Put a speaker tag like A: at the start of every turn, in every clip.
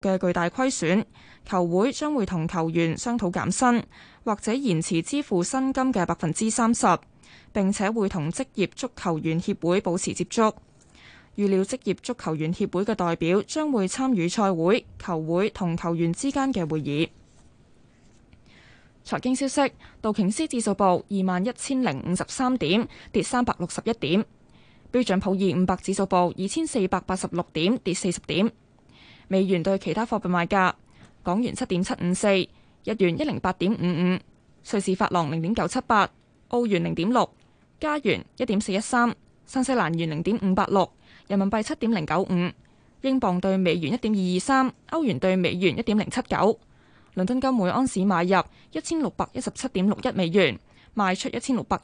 A: 嘅巨大虧損，球會將會同球員商討減薪，或者延遲支付薪金嘅30%，並且會同職業足球員協會保持接觸。預料職業足球員協會嘅代表將會參與賽會、球會同球員之間嘅會議。財經消息，道瓊斯指數報21,053點，跌361點；標準普爾500指數報2486點，跌40點。美元對其他貨幣賣價：港元7.754，日元108.55，瑞士法郎0.978，澳元0.6，加元1.413，新西蘭元0.586，人民幣7.095，英鎊對美元1.223，歐元對美元1.079。倫敦金每安士買入1617.61美元，賣出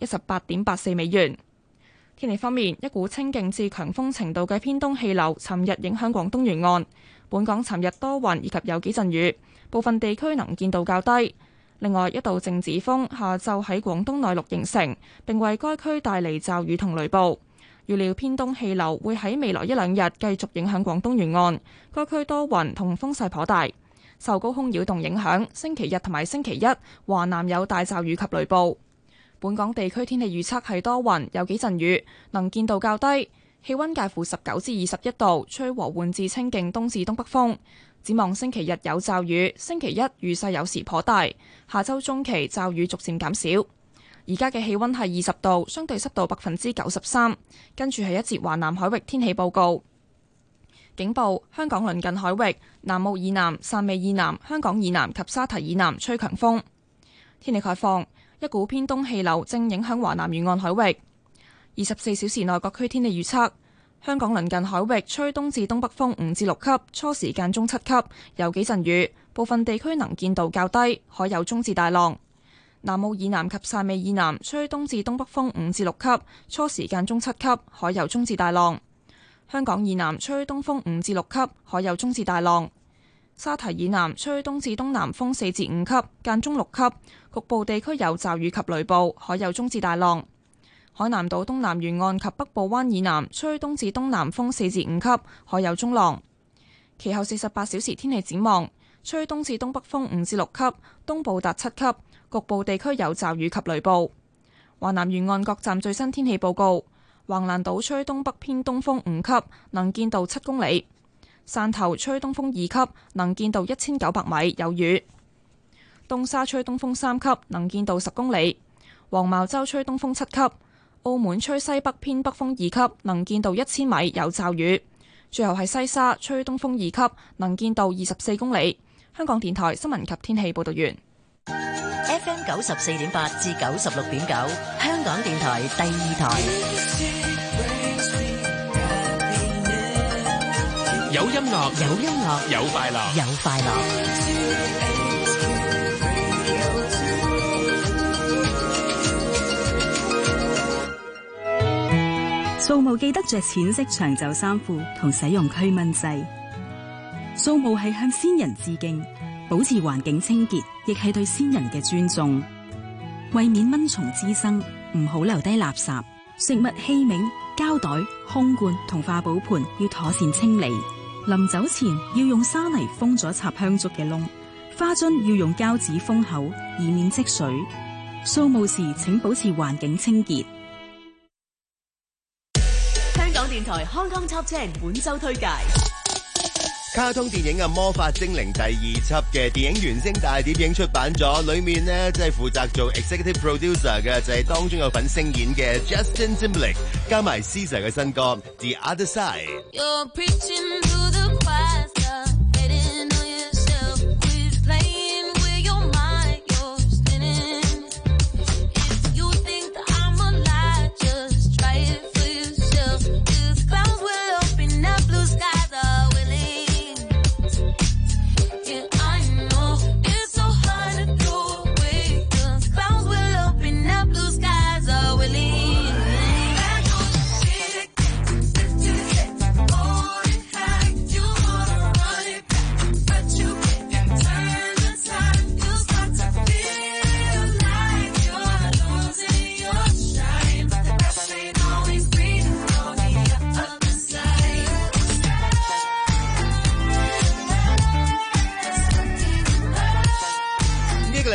A: 1618.84美元。天氣方面，一股清勁至強風程度嘅偏東氣流尋日影響廣東沿岸，本港尋日多雲以及有幾陣雨，部分地區能見度較低。另外，一道靜止風下晝喺廣東內陸形成，並為該區帶嚟驟雨同雷暴。預料偏東氣流會喺未來一兩日繼續影響廣東沿岸，該區多雲同風勢頗大。受高空擾動影響，星期日同埋星期一，華南有大驟雨及雷暴。本港地區天氣預測係多雲，有幾陣雨，能見度較低，氣溫介乎19至21度，吹和緩至清勁東至東北風。展望星期日有驟雨，星期一雨勢有時頗大，下周中期驟雨逐漸減少。而家嘅氣溫係20度，相對濕度93%。跟住係一節華南海域天氣報告。警報：香港鄰近海域、南澳以南、汕尾以南、香港以南及沙堤以南吹強風。天氣概況：一股偏東氣流正影響華南沿岸海域。24小時內各區天氣預測：香港鄰近海域吹東至東北風5至6級，初時間中7級，有幾陣雨，部分地區能見度較低，海有中至大浪。南澳以南及汕尾以南吹東至東北風5至6級，初時間中7級，海有中至大浪。香港以南吹東風5至6級，海有中至大浪。沙堤以南吹東至東南風4至5級，間中6級，局部地區有驟雨及雷暴，海有中至大浪。海南島東南沿岸及北部灣以南吹東至東南風4至5級，海有中浪。其後48小時天氣展望：吹東至東北風5至6級，東部達7級，局部地區有驟雨及雷暴。華南沿岸各站最新天氣報告：橫瀾島吹東北偏東風5級，能見度7公里；汕頭吹東風2級，能見度1900米，有雨；東沙吹東風3級，能見度10公里；黃茅洲吹東風7級；澳門吹西北偏北風2級，能見度1000米，有驟雨；最後係西沙吹東風2級，能見度24公里。香港電台新聞及天氣報道完。
B: FM 94.8至96.9，香港電台第二台。
C: 有音樂，
B: 有音樂，
C: 有快樂，
B: 有快樂。
D: 掃墓記得着淺色長袖衫褲同使用驅蚊劑。掃墓係向先人致敬，保持環境清潔，亦係對先人嘅尊重。為免蚊蟲滋生，唔好留低垃圾、食物器皿、膠袋、空罐同化寶盤要妥善清理。臨走前要用沙泥封咗插香燭嘅窿，花樽要用膠紙封口，以免積水。掃墓時請保持環境清潔。
B: 香港電台康康 Top 10本周推介。
E: 卡通電影《魔法精靈》第2輯嘅電影原聲大碟已經出版咗，裏面呢即係負責做 executive producer 嘅就係當中有份聲演嘅 Justin Timberlake， 加埋 Caesar 嘅新歌 The Other Side。
F: You're preaching to the choir, hating on yourself. Who's playing with your mind? You're spinning. If you think that I'm a lie, just try it for yourself. 'Cause clouds will open up, blue skies are willing. Yeah, I know it's so hard to throw away. 'Cause clouds will open up, blue skies are willing.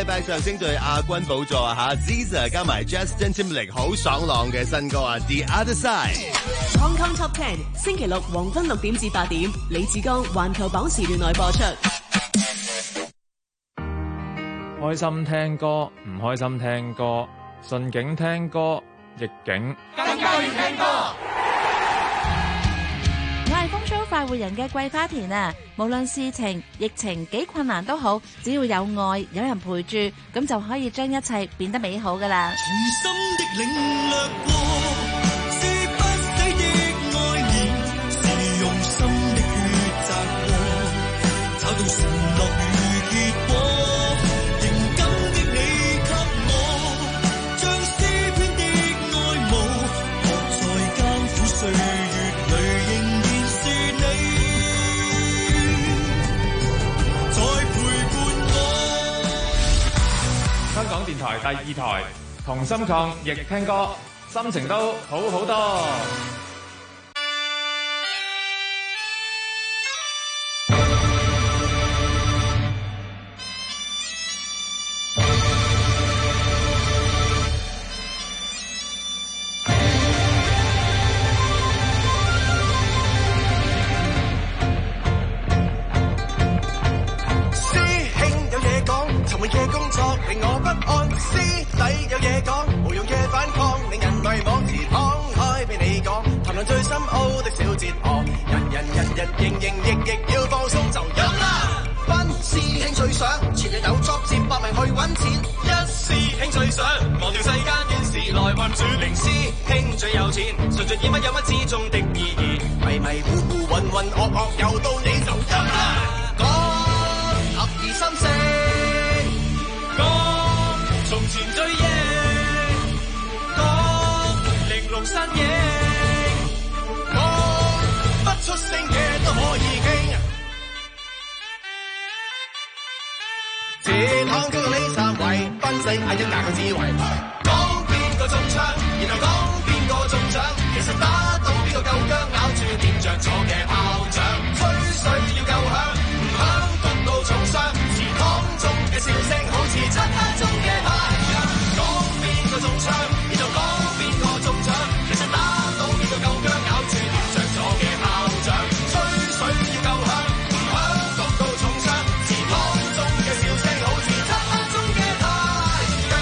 E: 禮拜上升到亞軍寶座啊嚇 ，Ziza 加埋 Justin Timberlake 好爽朗嘅新歌啊 ，The Other Side。Hong
C: Kong Top 10星期六黃昏6點至8點，李志剛環球榜時段內播出。
G: 開心聽歌，唔開心聽歌，順境聽歌，逆境
H: 更加要聽歌。
I: 我係風騷快活人嘅桂花田啊！無論事情、疫情幾困難都好，只要有愛，有人陪住，咁就可以將一切變得美好噶啦。
H: 重新的領略過，是不死的愛念，是用心的抉擇過，找到承諾與結果。
G: 香港電台第2台同心抗疫聽歌，心情都好好多。
H: 靈師兄最有錢，純粹以乜有乜之中的意義，迷迷糊糊渾渾噩噩，又到你就陰啦。講合二心四，講從前追憶，講玲瓏身影，講不出聲嘅都可以傾。自躺中呢三位，分析係一格嘅智慧。中槍，然後講邊個中獎，其實打到邊個夠薑，咬住掂着咗嘅炮仗，吹水要夠響，唔響焗到重傷，祠堂中嘅笑聲好似漆黑中嘅太陽。講邊個中槍，然後講邊個中獎，其實打到邊個夠薑，咬住掂着咗嘅炮仗，吹水要夠響，唔響焗到重傷，祠堂中嘅笑聲好似漆黑中嘅太陽。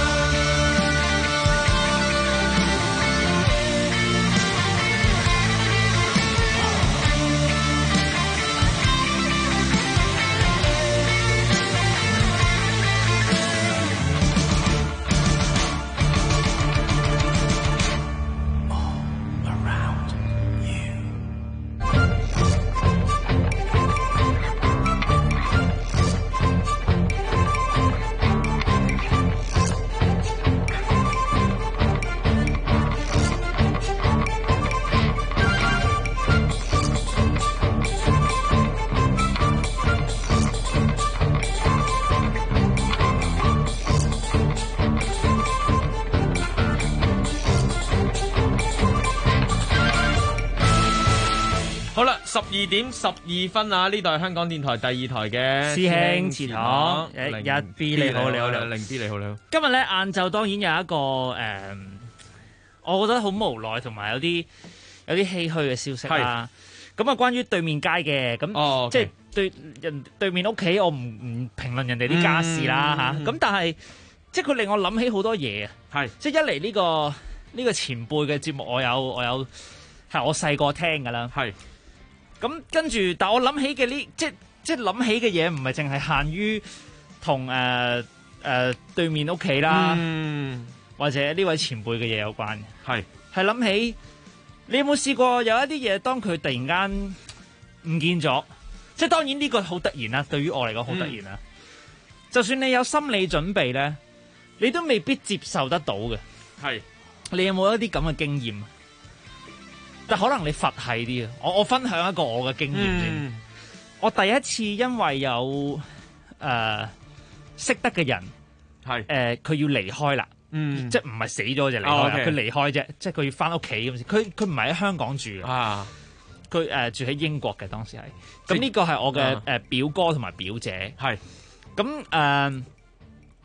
J: 好啦，12點12分啊！呢度係香港電台第2台嘅
K: 師兄祠堂，一 B 你好，你好，
J: 零 B 你好，你好。
K: 今日咧晏晝當然有一個我覺得好無奈同埋有啲唏噓嘅消息啦。咁啊，關於對面街嘅咁，即係對面屋企，我唔評論人哋啲家事啦嚇。咁但係即係佢令我諗起好多嘢啊。係即係一嚟呢個前輩嘅節目，我有係我細個聽㗎啦。係。咁跟住，但我諗起嘅即係諗起嘅嘢，唔係淨係限於同對面屋企啦，或者呢位前輩嘅嘢有關嘅。係諗起，你有冇試過有一啲嘢，當佢突然間唔見咗，即係當然呢個好突然啦，對於我嚟講好突然啦。就算你有心理準備咧，你都未必接受得到嘅。你有冇一啲咁嘅經驗？但可能你佛系啲啊！我分享一個我嘅經驗先。我第一次因為有識得嘅人佢要離開啦，即係唔係死咗就離開啦，佢離開啫，即係佢要翻屋企咁先。佢唔係喺香港住啊，佢住喺英國嘅當時係。咁呢個係我嘅表哥同埋表姐。咁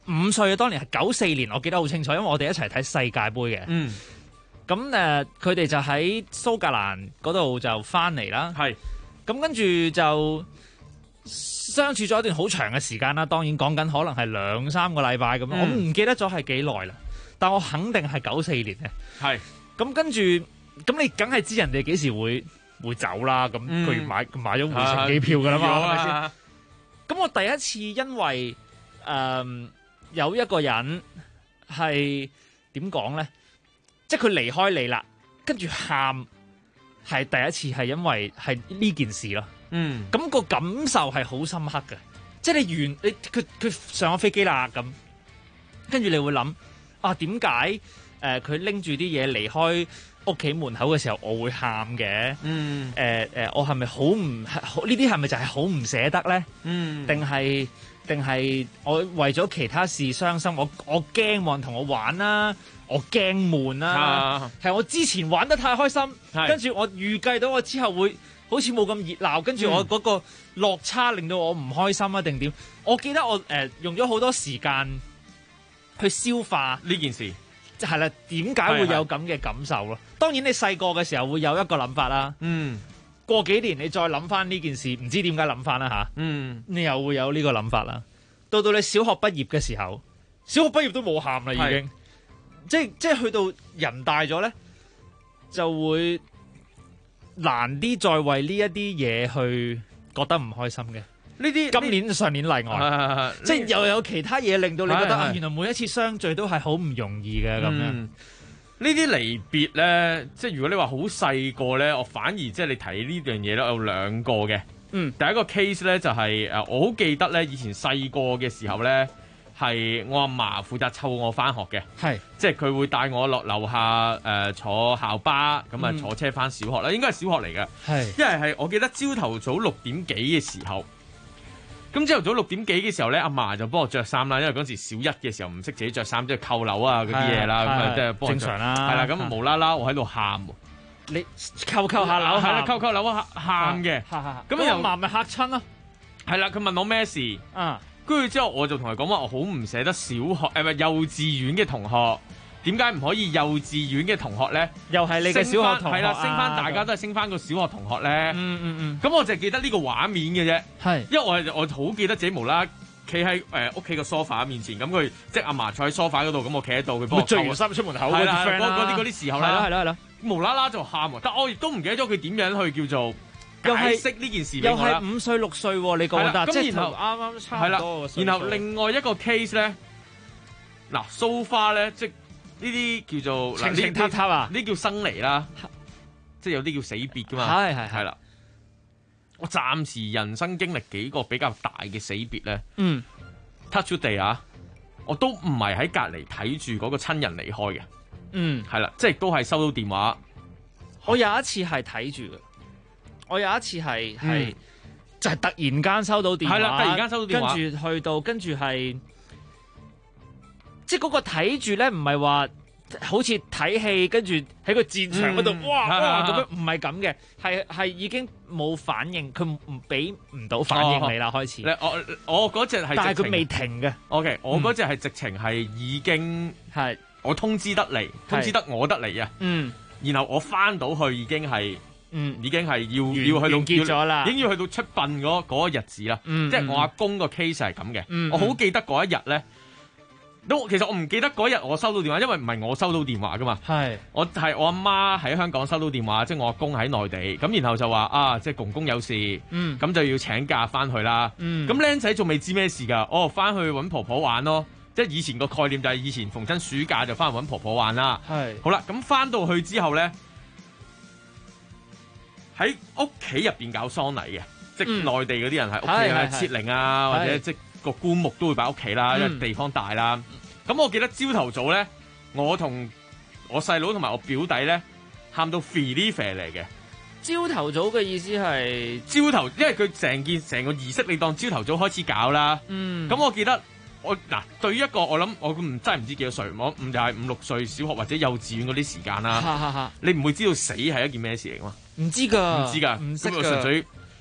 K: 5歲啊，當年係94年，我記得好清楚，因為我哋一齊睇世界盃嘅。
J: 嗯。
K: 咁佢哋就喺蘇格蘭嗰度就翻嚟啦。
J: 係。
K: 咁跟住就相處咗一段好長嘅時間啦。當然講緊可能係2-3個禮拜咁樣，我唔記得咗係幾耐啦。但我肯定係94年嘅。
J: 係。咁
K: 跟住，咁你梗係知人哋幾時會走啦。咁佢買咗回程機票㗎啦嘛，係咪先？咁我第一次因為有一個人係點講咧？即係佢離開你啦，跟住喊，係第一次係因為係呢件事咯。咁個感受係好深刻嘅，即係佢上咗飛機啦，咁跟住你會諗啊，點解佢拎住啲嘢離開屋企門口嘅時候，我會喊嘅？我係咪好唔呢啲係咪就係好唔捨得咧？定係我為咗其他事傷心？我驚冇人同我玩啦，我驚悶啦，係我之前玩得太開心，跟住我預計到我之後會好似冇咁熱鬧，跟住我嗰個落差令到我唔開心啊，定點？我記得我用咗好多時間去消化
J: 呢件事，
K: 就係啦。點解會有咁嘅感受咯？當然你細個嘅時候會有一個諗法啦。過幾年你再諗翻呢件事，唔知點解諗翻啦嚇。你又會有呢個諗法啦。到你小學畢業嘅時候，小學畢業都冇喊啦，已經。即係去到人大咗咧，就會難啲再為呢一啲嘢去覺得唔開心嘅。呢啲上年例外，即係又有其他嘢令到你覺得原來每一次相聚都係好唔容易嘅咁樣。
J: 呢啲離別咧，即係如果你話好細個咧，我反而即係你提呢樣嘢咧，有2個嘅。第一個 case 咧就係我好記得咧，以前細個嘅時候咧，係我阿嫲負責湊我翻學嘅，即係佢會帶我落樓下坐校巴，咁啊坐車翻小學啦，應該係小學嚟嘅，因為係我記得朝頭早6點幾嘅時候。咁朝頭早6點幾嘅時候咧，阿嫲就幫我着衫啦，因為嗰時小1嘅時候唔識自己着衫，即係扣鈕啊嗰啲嘢啦，咁啊即係幫我正常啦。係啦，咁無啦啦我喺度喊，
K: 你扣下鈕，
J: 係啦，扣鈕喊嘅，
K: 咁阿嫲咪嚇親咯。
J: 係啦，佢問我咩事，跟住之後我就同佢講話，我好唔捨得小學幼稚園嘅同學。點解唔可以幼稚園嘅同學咧？又係你嘅小學同學，係啦，升翻大家都係升翻個小學同學咧。咁我就係記得呢個畫面嘅啫。係，因為我好記得自己無啦企喺屋企個 sofa 面前，咁佢即係阿嫲坐喺 sofa 嗰度，咁我企喺度，佢幫我著完衫出門口嗰啲 friend 啦，嗰啲時候啦，係啦，無啦啦就喊喎。但我亦都唔記得咗佢點樣去叫做解釋呢件事俾我啦。又係5歲6歲喎，你覺得？咁然後啱啱差唔多。然後另外一個 case 咧，嗱 so far 咧即呢啲叫做情情塔塔啊，呢叫生離啦，即係有啲叫死別噶嘛。係啦。我暫時人生經歷幾個比較大嘅死別咧，touch 地啊，我都唔係喺隔離睇住嗰個親人離開嘅。係啦，即係都係收到電話。
K: 我有一次係睇住嘅，我有一次係就係突然間收到電話，係啦，突然間收到電話，跟住去到跟住係。即係嗰個睇住咧，唔係話好似睇戲，跟住喺個戰場嗰度，哇咁樣，唔係咁嘅，係已經冇反應，佢唔俾唔到反應你啦，開始。我嗰隻係，但係佢未停嘅。OK， 我嗰隻係直情係已經係我通知得嚟，通知得我得嚟啊。然後我翻到去已經係，已經係要去到結咗啦，已經要去到出殯嗰個日子啦。即係我阿公個 case 係咁嘅，我好記得嗰一日咧。其實我唔記得嗰日我收到電話，因為唔係我收到電話噶嘛。係我阿媽喺香港收到電話，即係我阿公喺內地，咁然後就話啊，即係公公有事，咁就要請假翻去啦。咁僆仔仲未知咩事㗎，翻去揾婆婆玩咯。即係以前個概念就係以前逢親暑假就翻去揾婆婆玩啦。係好啦，咁翻到去之後咧，喺屋企入邊搞喪禮嘅，即係內地嗰啲人喺屋企係設靈啊，或者即個棺木都會擺喺屋企啦，因為地方大啦。咁我記得朝頭早咧，我同我細佬同埋我表弟咧，喊到肥哩肥嚟嘅。 朝頭早嘅意思係
J: 朝頭，因為佢成個儀式你當朝頭早開始搞啦。咁我記得對於一個我諗我真係唔知幾多歲，我就係5、6歲小學或者幼稚園嗰啲時間啦。你唔會知道死係一件咩事嚟噶嘛？唔知㗎，唔識㗎，純粹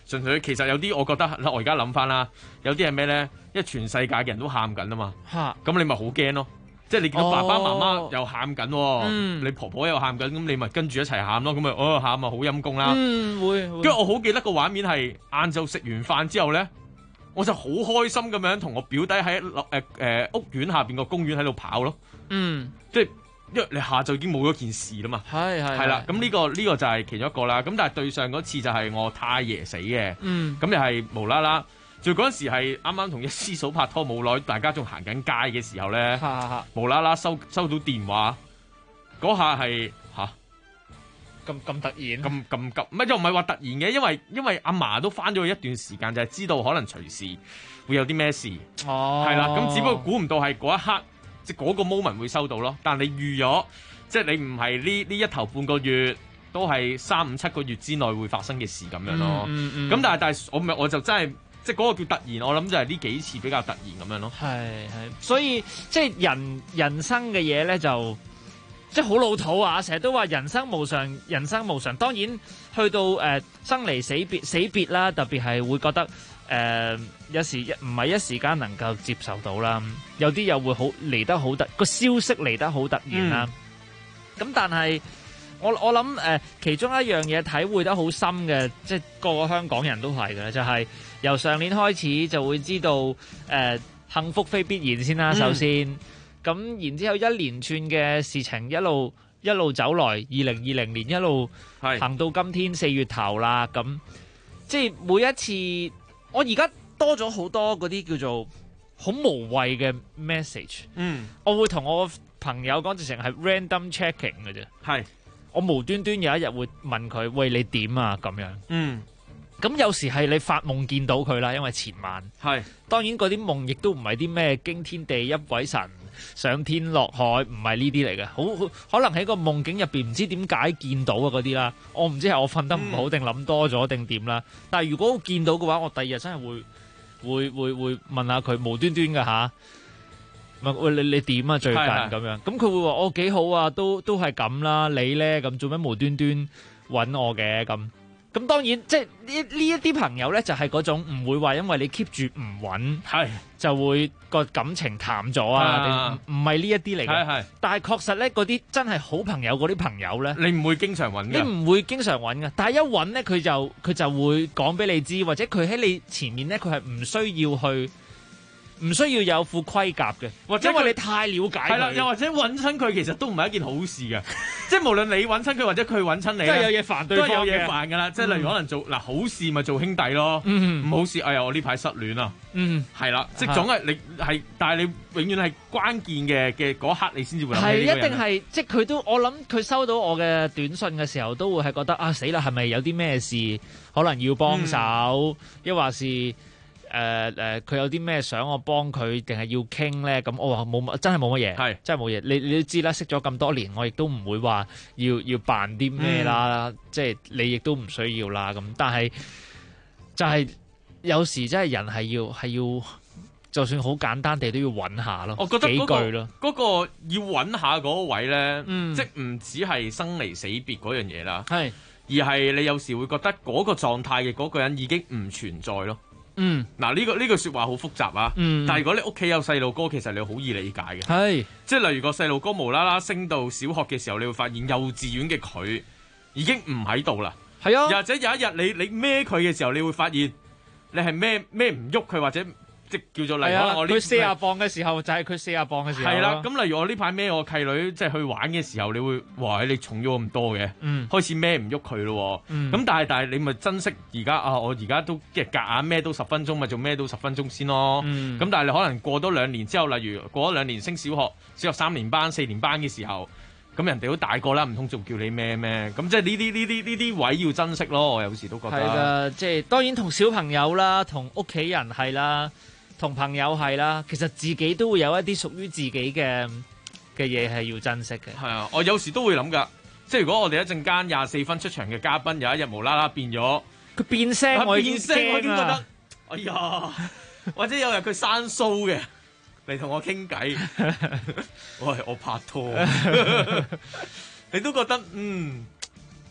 J: 純粹其實有啲我覺得我而家諗翻啦，有啲係咩咧？因為全世界嘅人都喊緊啊嘛，咁你咪好驚咯。即係你見到爸爸媽媽又喊緊，你婆婆又喊緊，咁你咪跟住一齊喊咯。咁咪喊啊，好陰公啦。
K: 會。
J: 跟住我好記得個畫面係晏晝食完飯之後咧，我就好開心咁樣同我表弟喺屋苑下邊個公園喺度跑咯。即係因為你下晝已經冇咗件事啦嘛。係啦。咁呢個就係其中一個啦。咁但係對上嗰次就係我太爺死嘅。咁又係無啦啦。就嗰陣時係啱啱同一師嫂拍拖冇耐，大家仲行緊街嘅時候咧，無啦啦收到電話，嗰下係
K: 咁突然，
J: 咁急，唔係又唔係話突然嘅，因為阿嫲都翻咗去一段時間，就係知道可能隨時會有啲咩事，係啦，咁只不過估唔到係嗰一刻，即係嗰個 moment 會收到咯。但係你預咗，即係你唔係呢一頭半個月，都係3、5、7個月之內會發生嘅事咁樣咯。咁但係我就真係。即係嗰個叫突然，我諗就係呢幾次比較突然咁樣咯。係，
K: 所以即係人生嘅嘢咧，就即係好老土啊！成日都話人生無常，人生無常。當然去到生離死別啦，特別係會覺得有時唔係一時間能夠接受到啦。有啲又會好嚟得好個消息嚟得好突然啦。咁但係我諗其中一樣嘢體會得好深嘅，即係個個香港人都係嘅，就係。由上年開始就會知道幸福非必然先啦，首先咁然之後一連串嘅事情一路走來，2020年一路行到今天4月頭啦，咁即係每一次我而家多咗好多嗰啲叫做好無謂嘅 message，我會同我朋友講直情係 random checking 嘅啫，我無端端有一日會問佢，喂，你點啊咁樣，咁有時係你發夢見到佢啦，因為前晚當然嗰啲夢亦都唔係啲咩驚天地泣鬼神上天落海，唔係呢啲嚟嘅，好可能喺個夢境入邊唔知點解見到啊嗰啲啦，我唔知係我瞓得唔好定諗多咗定點啦。但係如果見到嘅話，我第二日真係會問下佢無端端嘅吓，問喂你點啊最近咁樣，咁佢會話我幾好啊，都係咁啦，你咧咁做咩無端端揾我嘅咁。咁當然，即係呢一啲朋友咧，就係嗰種唔會話因為你 keep 住唔揾，就會個感情淡咗啊！唔係呢一啲嚟嘅。但係確實咧，嗰啲真係好朋友嗰啲朋友咧，
J: 你唔會經常揾嘅。你
K: 唔會經常揾嘅，但係一揾咧，佢就會講俾你知，或者佢喺你前面咧，佢係唔需要有副盔甲嘅，或者因為你太了解佢。係啦，
J: 又或者揾親佢其實都唔係一件好事嘅，即係無論你揾親佢或者佢揾親你，
K: 都係有嘢煩對方嘅，
J: 都係有嘢煩㗎啦。即係例如可能做好事咪做兄弟咯，唔好事哎呀我呢排失戀啊，係啦，即係總係你係，但係你永遠係關鍵嘅嗰刻你先至會諗起呢個人。係一定係，即係佢都我諗佢收到我嘅短信嘅時候都會係覺得啊死啦，係咪有啲咩事可能要幫手，抑或是？佢有啲咩想我幫佢，定係要傾咧？咁我話冇，真係冇乜嘢，真係冇嘢。你都知啦，識咗咁多年，我亦都唔會話要扮啲咩啦，即係你亦都唔需要啦。咁但係就係有時真係人係要，就算好簡單地都要揾下咯。我覺得幾句咯，嗰個要揾下嗰位咧，即唔止係生離死別嗰樣嘢啦，而係你有時會覺得嗰個狀態嘅嗰個人已經唔存在咯。嗱呢句説話好複雜啊，但係如果你屋企有細路哥，其實你好易理解嘅，即係例如個細路哥無啦啦升到小學嘅時候，你會發現幼稚園嘅佢已經唔喺度啦，又或者有一日你孭佢嘅時候，你會發現你係孭唔喐佢，或者即叫做例如我佢40磅嘅時候就係佢40磅嘅時候，係啦。咁例如我呢排孭我契女即係去玩嘅時候，你會哇你重咗咁多嘅，開始孭唔喐佢咯。咁但係你咪珍惜而家啊！我而家都即係夾硬孭到10分鐘，咪做孭到10分鐘先咯。咁但係你可能過多2年之後，例如過咗2年升小學3年班、4年班嘅時候，咁人哋都大個啦，唔通仲叫你孭咩？咁即係呢啲位要珍惜咯。我有時都覺得係啦，即係當然同小朋友啦，同屋企人係啦。同朋友係啦，其實自己都會有一啲屬於自己嘅嘢係要珍惜嘅。係啊，我有時都會諗㗎，即係如果我哋一陣間24分出場嘅嘉賓有一日無啦啦變咗，佢變聲，我已經覺得，哎呀，或者有日佢生鬚嘅嚟同我傾偈，我拍拖，你都覺得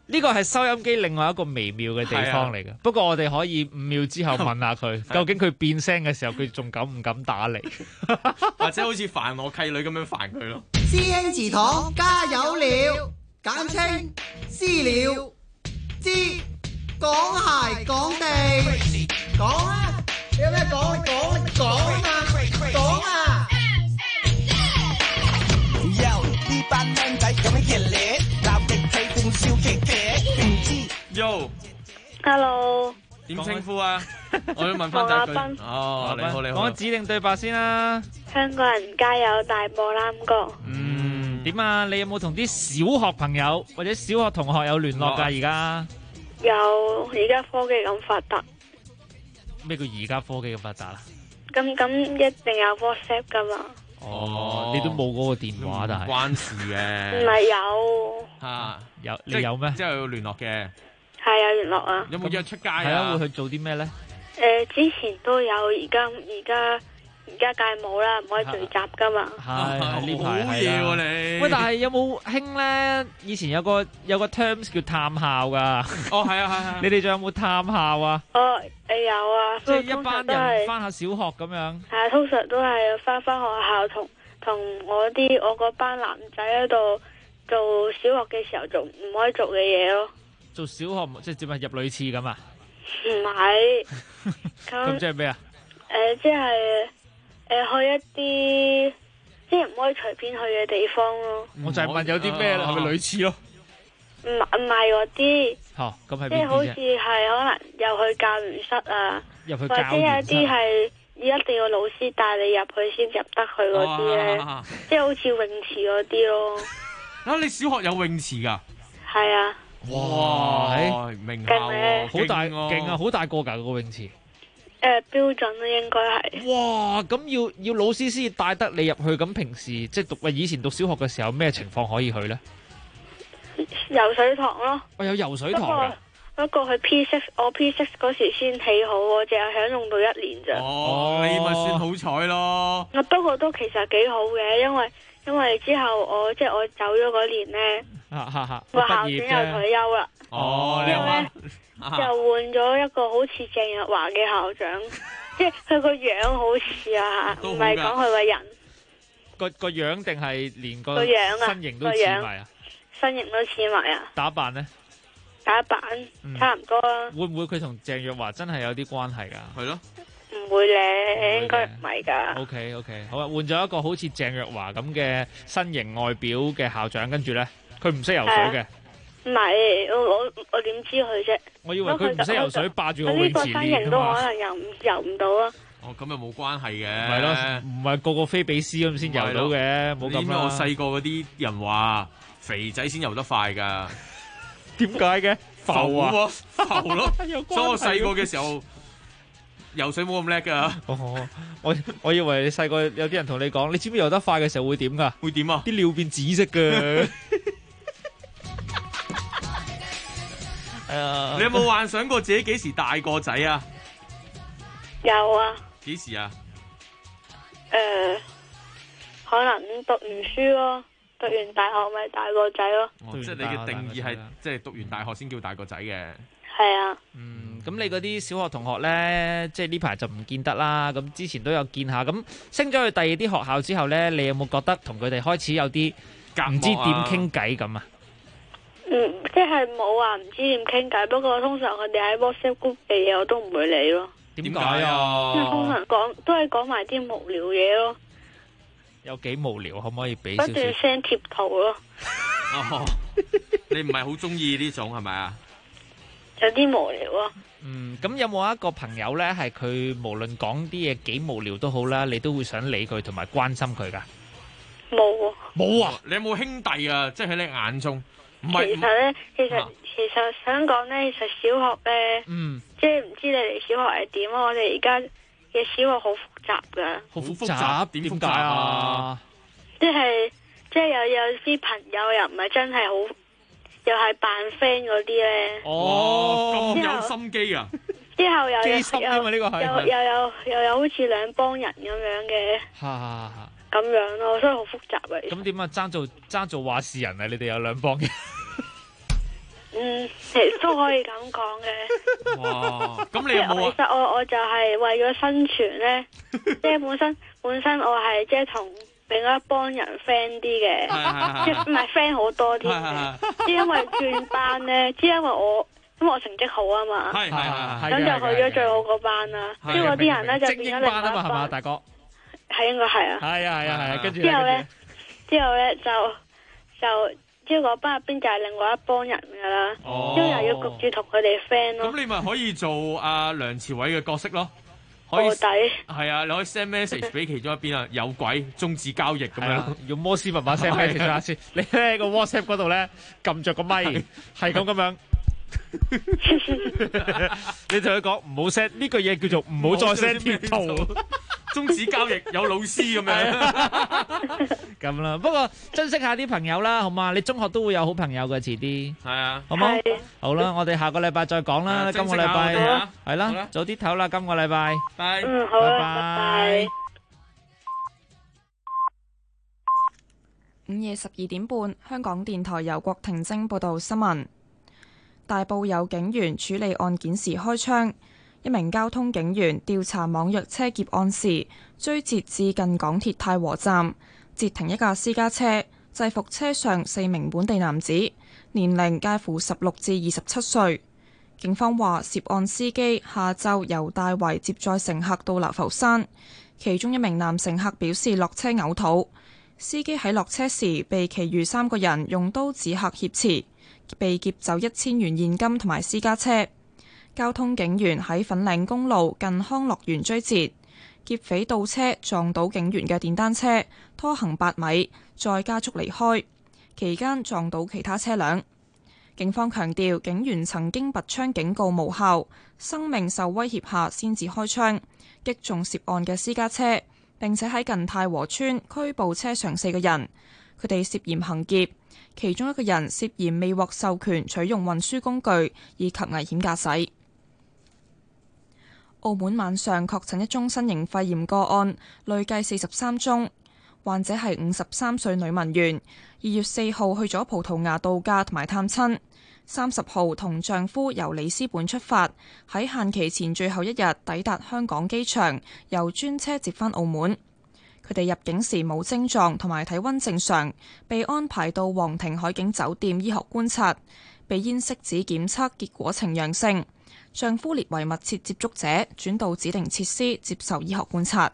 K: 呢個係收音機另外一個微妙嘅地方嚟嘅。不過我哋可以5秒之後問下佢，究竟佢變聲嘅時候，佢仲敢唔敢打嚟？
J: 或者好似煩我契女咁樣煩佢咯。
L: 師兄祠堂加油了，簡稱私了。知講鞋講地，講啊！你有咩講？講啊！講啊！呢班靚仔咁樣熱烈，鬧極氣定笑極極，唔知。
M: Yo，Hello，
J: 點稱呼啊？我要問翻第一句。哦，你好你好。
K: 講指定對白先啦。
M: 香港人加油，大步攬過。
K: 點啊？你有冇同啲小學朋友或者小學同學有聯絡㗎？而家
M: 有，而家科技咁發達。
K: 咩叫而家科技咁發達啊？
M: 咁一定有 WhatsApp 噶嘛？
K: 哦，你都冇嗰個電話，但係
J: 關事嘅。
M: 唔係有
J: 嚇
K: 有，你有咩？
J: 即係有聯絡嘅。
M: 係有聯絡啊。
J: 有冇約出街啊？
K: 係啊，會去做啲咩咧？
M: 之前都有，而家梗係冇啦，唔可以聚集噶嘛。
K: 係呢排
J: 好嘢喎你。
K: 喂，但係有冇興咧？以前有個 terms 叫探校噶。
J: 哦，係啊。
K: 你哋仲有冇探校啊？
M: 哦，有啊。
K: 即係一班人翻下小學咁樣。
M: 係啊，通常都係翻學校同我嗰班男仔喺度做小學嘅時候做唔可以做嘅嘢咯。
K: 做小學即係點啊？入女廁咁啊？
M: 唔係。
K: 咁即係咩啊？
M: 即係。去一啲即係唔可以隨便去嘅地方咯。
K: 我就係問有啲咩啦，係咪女廁咯？
M: 唔係嗰啲。
K: 咁係
M: 即係好似係可能又去教員室啊，或者有啲係一定要老師帶你入去先入得去嗰啲咧，即係好似泳池嗰啲咯。
J: 啊！你小學有泳池㗎？係
M: 啊。
J: 哇！名校喎，
K: 好大勁啊！好大個㗎個泳池。
M: 標準啦，應該係。
K: 哇！咁要老師先帶得你入去，咁平時即係以前讀小學嘅時候，咩情況可以去咧？
M: 游水堂咯。
K: 有游水堂啊？
M: 不過去 P6，我 P6嗰時先起好，我淨係享用到1年咋。
J: 哦，你咪算好彩咯。
M: 不過都其實幾好嘅，因為之後我走咗嗰年咧，個校長又退休啦。
J: 哦，你
M: 又換咗一個好似鄭若驊嘅校長，即係佢個樣好似啊，唔係講佢個人。
K: 個樣定係連個
M: 樣啊？
K: 身形都似埋啊？
M: 身形都似埋啊？
K: 打扮咧？
M: 打扮差唔多啦。
K: 會唔會佢同鄭若驊真係有啲關係噶？
J: 係咯。
M: 唔會咧，應該唔係噶。
K: OK， 好啊，換咗一個好似鄭若驊咁嘅身形外表嘅校長，跟住咧，佢唔識游水嘅。
M: 唔係，我點知佢啫？
K: 我以為佢唔識游水，霸住個泳池練。
M: 呢個身形都可能游唔到啊！
J: 哦，咁又冇關係嘅。
K: 係咯，唔係個個菲比斯咁先游到嘅，冇咁啦。
J: 我細個嗰啲人話肥仔先游得快㗎。
K: 點解嘅？浮啊，
J: 浮咯。所以我細個嘅時候游水冇咁叻㗎。
K: 我以為你細個有啲人同你講，你知唔知游得快嘅時候會點㗎？
J: 會點啊？
K: 啲尿變紫色㗎。
J: 你有冇幻想過自己幾時大個仔啊？
M: 有啊。
J: 幾時啊？
M: 可能讀完書咯，讀完大學咪大個仔咯。
J: 即係你嘅定義係，即係讀完大學先叫大個仔嘅。
M: 係啊。
K: 咁你嗰啲小學同學咧，即係呢排就唔見得啦。咁之前都有見下，咁升咗去第二啲學校之後咧，你有冇覺得同佢哋開始有啲唔知點傾偈咁啊？
M: 即係冇話唔知點傾偈，不過通常佢哋喺 WhatsApp group 嘅嘢我都唔會理咯。
K: 點解啊？
M: 因為通常都係講埋啲無聊嘢咯。
K: 有幾無聊？可唔可以俾少少？
M: 不斷 send 貼圖咯。
J: 你唔係好中意呢種係咪啊？
M: 有啲無聊啊。
K: 咁有冇一個朋友咧，係佢無論講啲嘢幾無聊都好啦，你都會想理佢同埋關心佢噶？
M: 冇啊。
K: 冇啊？
J: 你有冇兄弟啊？即係喺你眼中？
M: 其實想講咧，其實小學咧，即係唔知你哋小學係點啊？我哋而家嘅小學好複雜噶。
K: 好複雜？點複雜啊？
M: 即係有啲朋友又唔係真係好，又係扮 friend 嗰啲咧。
J: 哦，咁有心機啊！
M: 之後又
K: 機心啊嘛，呢個係
M: 又有好似兩幫人咁樣嘅。咁樣咯，所以好複雜啊。
K: 咁點啊？爭做話事人啊！你哋有兩幫嘅。
M: 其實都可以咁講嘅。
J: 哇！咁你有冇
M: 其實我就係為咗生存咧，即係本身我係即係同另一幫人 friend 啲嘅，即係唔係 friend 好多添嘅。即係因為轉班咧，即係因為我成績好啊嘛，咁就去咗最好嗰班啦。之後嗰啲人咧就變咗另外一班
K: 係嘛，大哥？
M: 係應該係啊。
K: 係啊，跟住
M: 之後咧就之後嗰班入邊就係另外一幫人噶啦，之後又要焗住同佢哋 friend 咯。
J: 咁你咪可以做阿梁朝偉嘅角色咯，可以
M: 臥底。
J: 係啊，你可以 send message 俾其中一邊啊，有鬼終止交易咁樣，
K: 用摩斯密碼 send message 下先。你喺個 WhatsApp 嗰度咧撳着個咪，係咁樣。你同佢講唔好 send 呢句嘢，叫做唔好再 send 貼圖。
J: 終止交易有老師咁樣
K: 咁啦，不過珍惜下啲朋友啦，好嘛？你中學都會有好朋友嘅，遲啲
J: 係啊，
K: 好冇？好啦，我哋下個禮拜再講啦。今個禮拜係啦，早啲唞啦。今個禮拜，
J: 拜，
M: 好啦，拜拜。
A: 午夜12點半，香港電台由郭婷晶報道新聞。大埔有警員處理案件時開槍。一名交通警員調查網約車劫案時，追截至近港鐵太和站，截停一架私家車，制服車上4名本地男子，年齡介乎16至27歲。警方話，涉案司機下晝由大圍接載乘客到流浮山，其中一名男乘客表示落車嘔吐，司機喺落車時被其餘3個人用刀指嚇挾持，被劫走1000元現金同埋私家車。交通警員喺粉嶺公路近康樂園追截，劫匪倒車撞到警員嘅電單車，拖行8米，再加速離開，期間撞到其他車輛。警方強調，警員曾經拔槍警告無效，生命受威脅下先至開槍，擊中涉案嘅私家車，並且喺近太和村拘捕車上4個人，佢哋涉嫌行劫，其中一個人涉嫌未獲授權取用運輸工具以及危險駕駛。澳門晚上確診一宗新型肺炎個案，累計43宗。患者係53歲女文員，2月4號去咗葡萄牙度假同埋探親，30號同丈夫由里斯本出發，喺限期前最後一日抵達香港機場，由專車接返澳門。佢哋入境時冇症狀同埋體溫正常，被安排到皇庭海景酒店醫學觀察，被咽拭子檢測結果呈陽性。丈夫列為密切接觸者，轉到指定設施接受醫學觀察。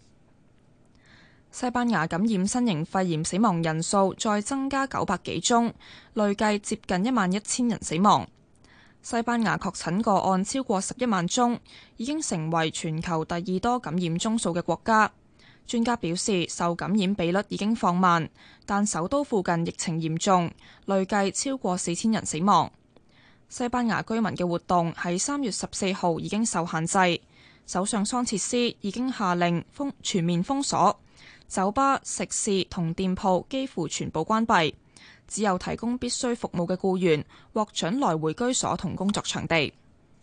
A: 西班牙感染新型肺炎死亡人數再增加900幾宗，累計接近11000人死亡。西班牙確診個案超過11萬宗，已經成為全球第2多感染宗數嘅國家。專家表示，受感染比率已經放慢，但首都附近疫情嚴重，累計超過4000人死亡。西班牙居民嘅活動喺3月14號已經受限制，首相桑切斯已經下令全面封鎖，酒吧、食肆同店鋪幾乎全部關閉，只有提供必須服務嘅僱員獲准來回居所同工作場地。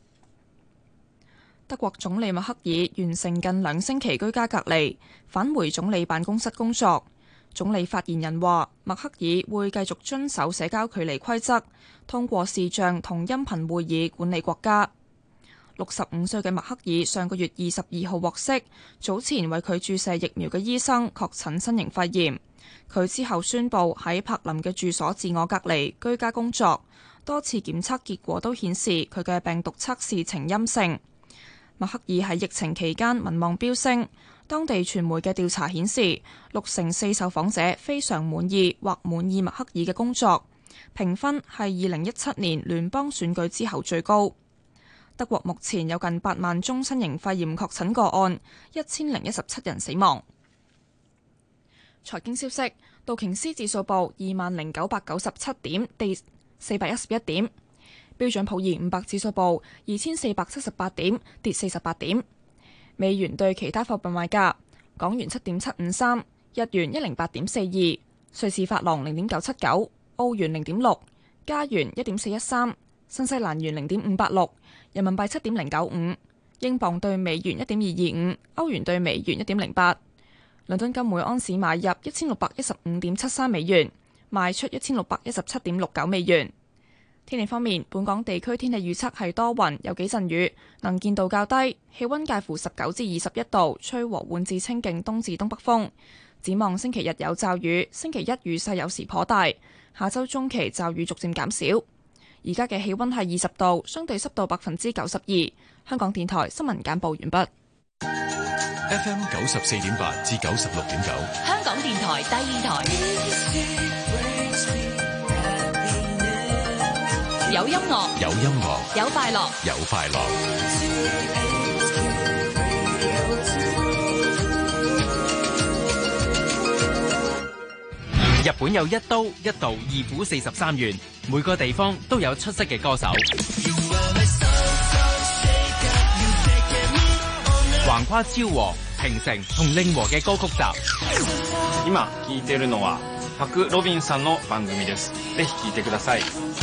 A: 德國總理默克爾完成近2星期居家隔離，返回總理辦公室工作。總理發言人話，默克爾會繼續遵守社交距離規則，通過視像同音頻會議管理國家。65歲嘅默克爾上個月22號獲悉，早前為佢注射疫苗嘅醫生確診新型肺炎。佢之後宣布喺柏林嘅住所自我隔離，居家工作。多次檢測結果都顯示佢嘅病毒測試呈陰性。默克爾喺疫情期間民望飆升。當地傳媒嘅調查顯示，64%受訪者非常滿意或滿意默克爾嘅工作，評分係2017年聯邦選舉之後最高。德國目前有近8萬宗新型肺炎確診個案，1017人死亡。財經消息，道瓊斯指數報20,997點，跌411點；標準普爾500指數報2478點，跌48點。美元對其他貨幣賣價：港元7.753，日元108.42，瑞士法郎0.979，澳元0.6，加元1.413，新西蘭元0.586，人民幣7.095，英鎊對美元1.225，歐元對美元1.08。倫敦金每安士買入1615.73美元，賣出1617.69美元。 天氣方面，本港地區天氣預測係多雲，有幾陣雨，能見度較低，氣溫介乎19至21度，吹和緩至清勁東至東北風。展望星期日有驟雨，星期一雨勢有時頗大，下周中期驟雨逐漸減少。而家嘅氣溫係20度，相對濕度92%。香港電台新聞簡報完畢。
N: FM 94.8至96.9，
B: 香港電台第二台。有音樂，
N: 有音樂，
B: 有快樂，
N: 有快樂。
O: 日本有一刀一道二府43縣，每個地方都有出色嘅歌手。橫跨昭和、平成同令和嘅歌曲集。
P: 今聴いているのはパク・ロビンさんの番組です。ぜひ聴いてください。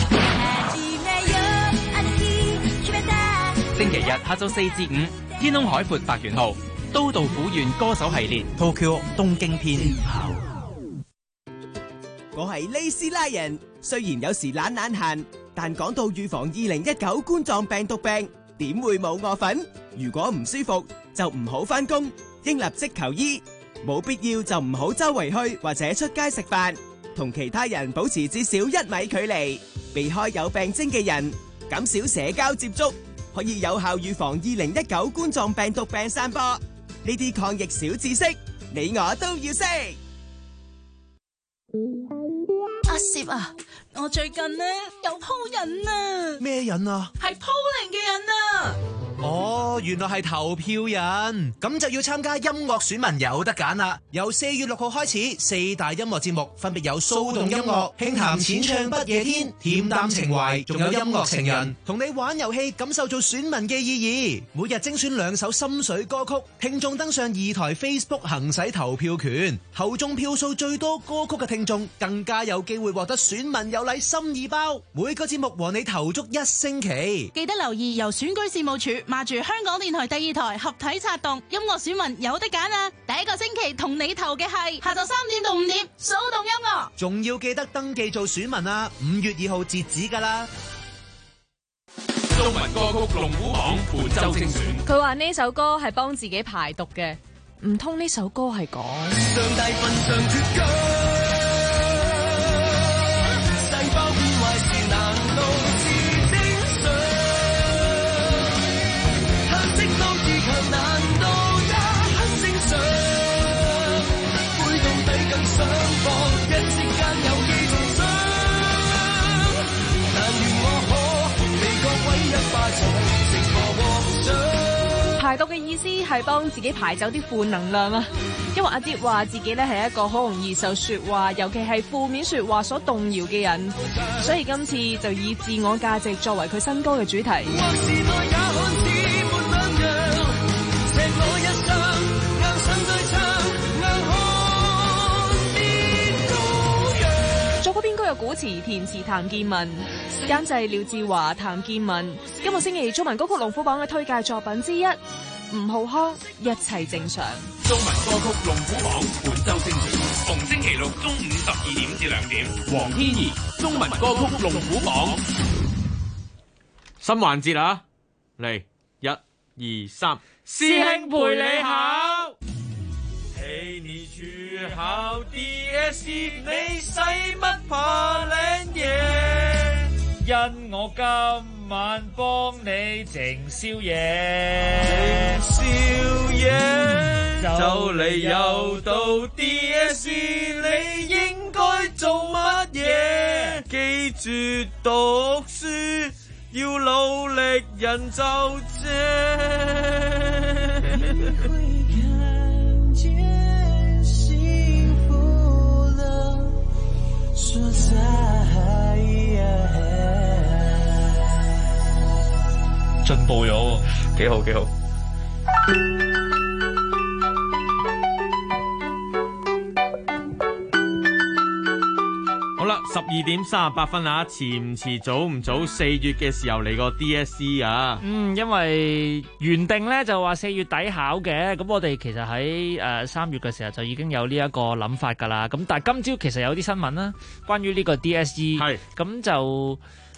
O: 星期日下晝4至5，天空海闊百元號，都道府縣歌手系列 Tokyo 東京篇。
Q: 我係利斯拉人，雖然有時懶閒，但講到預防2019冠狀病毒病，點會冇我份？如果唔舒服就唔好返工，應立即求醫。冇必要就唔好周圍去或者出街食飯，同其他人保持至少1米距離，避開有病徵嘅人，減少社交接觸，可以有效預防2019冠狀病毒病散播。呢啲抗疫小知識，你我都要識。
R: 阿攝啊，我最近呢有鋪癮啊！
S: 咩癮啊？
R: 係鋪零嘅癮啊！
S: 哦，原來係投票人，咁就要參加音樂選民有得揀啦。由4月6號開始，4大音樂節目分別有騷動音樂、輕談淺唱不夜天、恬淡情懷，仲有音樂情人，同你玩遊戲，感受做選民嘅意義。每日精選2首心水歌曲，聽眾登上2台 Facebook 行使投票權，投中票數最多歌曲嘅聽眾更加有機會獲得選民有禮心意包。每個節目和你投足1星期，
R: 記得留意由選舉事務處碼住香港電台第2台合體策動，音樂選民有得揀啊！第一個星期同你投嘅係下晝3點到5點，騷動音樂。
S: 仲要記得登記做選民啊！5月2號截止噶啦。
G: 中文歌曲龍虎榜本周精選。
T: 佢話呢首歌係幫自己排毒嘅，唔通呢首歌係講
H: 上大份上脫韁，細胞變壞時難道是正常？黑色都自強難道也很正常？背到底更想搏，一息間有幾重傷？但願我可被各位一巴掌，成個獲獎。
T: 排毒嘅意思係幫自己排走啲負能量啊！因為阿哲話自己咧係一個好容易受說話，尤其係負面說話所動搖嘅人，所以今次就以自我價值作為佢新歌嘅主題。作曲編曲嘅古詞填詞譚健文，監製廖志華、譚健文。今個星期中文歌曲龍虎榜嘅推介作品之一，吳浩康一切正常。
G: 中文歌曲龍虎榜本周精選，逢星期六中午12點至2點。黃天怡中文歌曲龍虎榜
J: 新環節啊，嚟1、2、3，師兄陪你考，
H: 陪你去考 DSE， 你使乜怕領嘢？
K: 因我今晚幫你整宵夜，
H: 整宵夜就嚟又到 DSE， 你應該做乜嘢？記住讀書，要努力人就
K: 進步咗，
J: 幾好幾好。好啦，12點38分啊，遲唔遲早唔早？4月嘅時候嚟個 DSE 啊。
K: 因為原定咧就話4月底考嘅，咁我哋其實喺3月嘅時候就已經有呢一個諗法㗎啦。咁但係今朝其實有啲新聞啦，關於呢個 DSE，咁就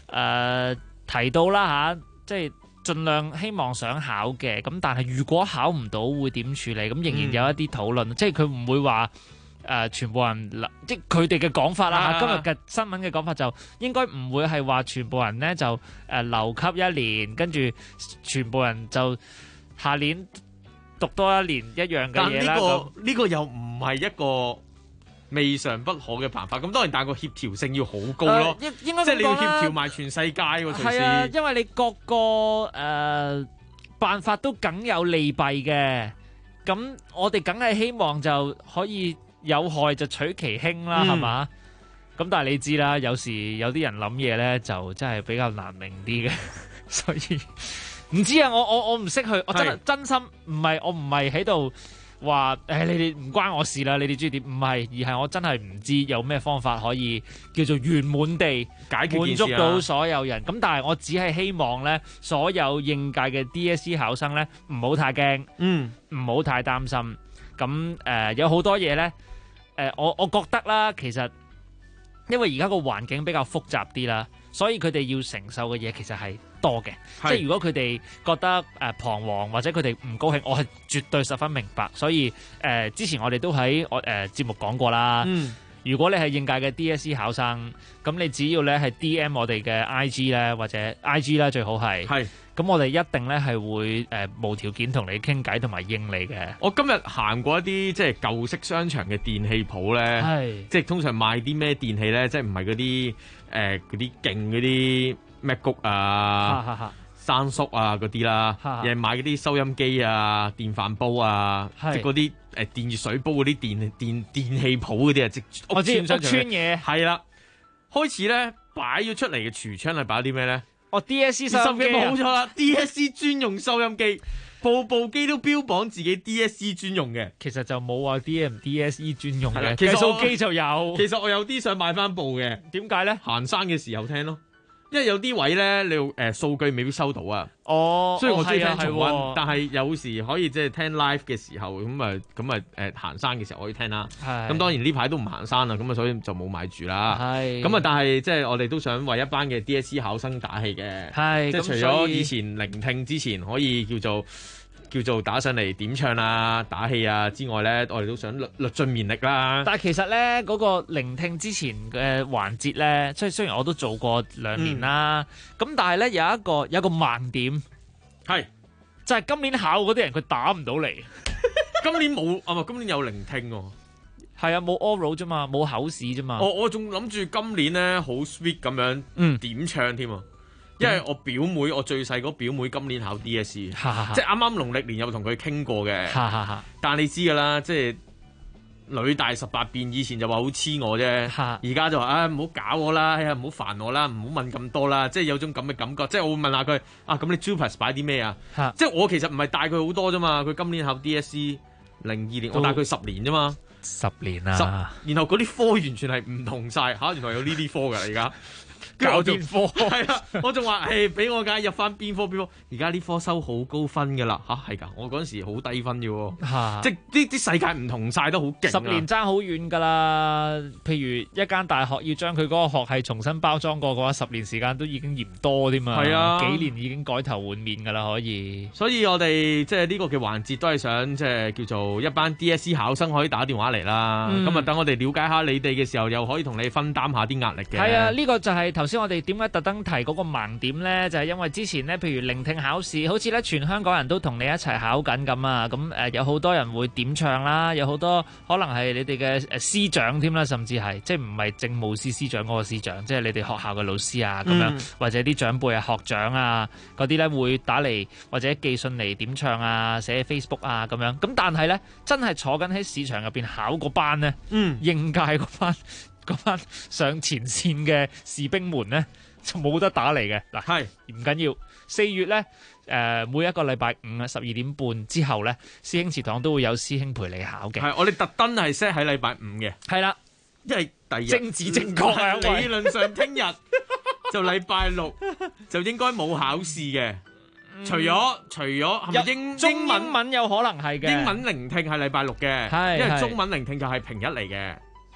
K: 提到啦嚇，即係盡量希望想考嘅，咁但係如果考唔到會點處理？咁仍然有一啲討論，即係佢唔會話全部人即係佢哋嘅講法啦。今日嘅新聞嘅講法就應該唔會係話全部人咧就留級1年，跟住全部人就下年讀多1年一樣嘅嘢啦。
J: 但呢個又唔係一個未嘗不可嘅辦法。咁當然，但係個協調性要好高咯。
K: 應該
J: 即係你要協調埋全世界喎，隨時。
K: 係啊，因為你各個辦法都梗有利弊嘅。咁我哋梗係希望就可以有害就取其輕啦，係嘛？咁但係你知啦，有時有啲人諗嘢咧就真係比較難明啲嘅，所以唔知啊。我唔識去，我真心唔係喺度話你哋唔關我事啦，你哋中意點？唔係，而係我真係唔知有咩方法可以叫做圓滿地
J: 解決
K: 滿足到所有人。咁但係我只係希望咧，所有應屆嘅 DSE 考生咧唔好太驚，唔好太擔心。咁有好多嘢咧，我覺得啦，其實因為而家個環境比較複雜啲啦，所以佢哋要承受嘅嘢其實係多嘅。即係如果佢哋覺得彷徨或者佢哋唔高興，我係絕對十分明白。所以之前我哋都喺節目講過啦。如果你係應屆嘅 DSE 考生，咁你只要咧係 DM 我哋嘅 IG 咧，或者 IG 咧最好係。咁我哋一定咧係會無條件同你傾偈同埋應你嘅。
J: 我今日行過一啲即係舊式商場嘅電器鋪咧，即係通常賣啲咩電器咧，即係唔係嗰啲勁嗰啲 MacBook 啊、三叔啊嗰啲啦，而係買嗰啲收音機啊、電飯煲啊，即係嗰啲電熱水煲嗰啲電器鋪嗰啲啊，即
K: 我知屋村嘢
J: 係啦，開始咧擺咗出嚟嘅櫥窗係擺啲咩咧？
K: DSE 收音機
J: 冇錯啦，DSE 專用收音機，部機都標榜自己 DSE 專用嘅。
K: 其實就冇話 DSE 專用嘅，
J: 計
K: 數機就有。
J: 其實我有啲想買翻部嘅，
K: 點解咧？
J: 行山嘅時候聽咯。因為有啲位咧，你數據未必收到啊。雖然我中意聽重溫，但係有時可以即係聽 live 嘅時候，咁行山嘅時候可以聽啦。咁當然呢排都唔行山啦，咁啊所以就冇買住啦。咁啊，但係即係我哋都想為一班嘅 DSE 考生打氣嘅。即係除咗以前聆聽之前可以叫做打上嚟點唱啊、打氣啊之外咧，我哋都想略盡綿力啦。
K: 但係其實咧，嗰個聆聽之前嘅環節咧，即係雖然我都做過2年啦，咁但係咧有一個盲點，就係今年考嗰啲人佢打唔到嚟。
J: 今年冇啊嘛，今年有聆聽喎。
K: 係啊，冇 oral 啫嘛，冇口試啫嘛。
J: 我仲諗住今年咧好 sweet 咁樣點唱添啊！因為我最細嗰表妹今年考 DSE，即係啱啱農曆年有同佢傾過嘅。但係你知㗎啦，即係女大18變，以前就話好黐我啫，而家就話唔好搞我啦，唔好煩我啦，唔好問咁多啦，即係有種咁嘅感覺。即係我會問下佢咁你 JUPAS 擺啲咩啊？即係我其實唔係帶佢好多啫嘛，佢今年考 DSE 02年，我帶佢10年啫嘛。
K: 10年啊！
J: 然後嗰啲科完全係唔同晒原來有呢啲科㗎而家。
K: 教邊科
J: 係啦，我仲話俾我梗係入翻邊科。而家呢科收好高分㗎啦係㗎，我嗰陣時好低分嘅喎，即係啲世界唔同晒都好勁。
K: 10年爭好遠㗎啦。譬如一間大學要將佢嗰個學系重新包裝過嘅話，10年時間都已經嫌多添嘛。係啊，幾年已經改頭換面㗎啦，可以。
J: 所以我哋即係呢個嘅環節都係想即係叫做一班 DSE 考生可以打電話嚟啦。咁等我哋了解下你哋嘅時候，又可以同你分擔下啲壓力嘅。
K: 係啊，呢個就係頭先我哋點解特登提嗰個盲點呢？就係因為之前呢，譬如聆聽考試，好似咧全香港人都同你一齊考緊咁啊。咁有好多人會點唱啦，有好多可能係你哋嘅師長添啦，甚至係即係唔係政務司司長嗰個司長，即係你哋學校嘅老師啊咁樣，或者啲長輩啊、學長啊嗰啲咧會打嚟或者寄信嚟點唱啊、寫 Facebook 啊咁樣。咁但係呢，真係坐緊喺市場入邊考嗰班呢，應屆嗰班上前線嘅士兵們呢，就冇得打嚟嘅。嗱，唔緊要。4月呢，每一個禮拜5啊12點半之後呢，師兄祠堂都會有師兄陪你考嘅。
J: 我哋特登係 set 喺禮拜5嘅。係啦，因為第二日
K: 政治正確啊，
J: 理論上聽日就禮拜6就應該冇考試嘅。除咗係咪
K: 英文有可能係嘅，
J: 英文聆聽係禮拜6嘅，因為中文聆聽就係平日嚟嘅。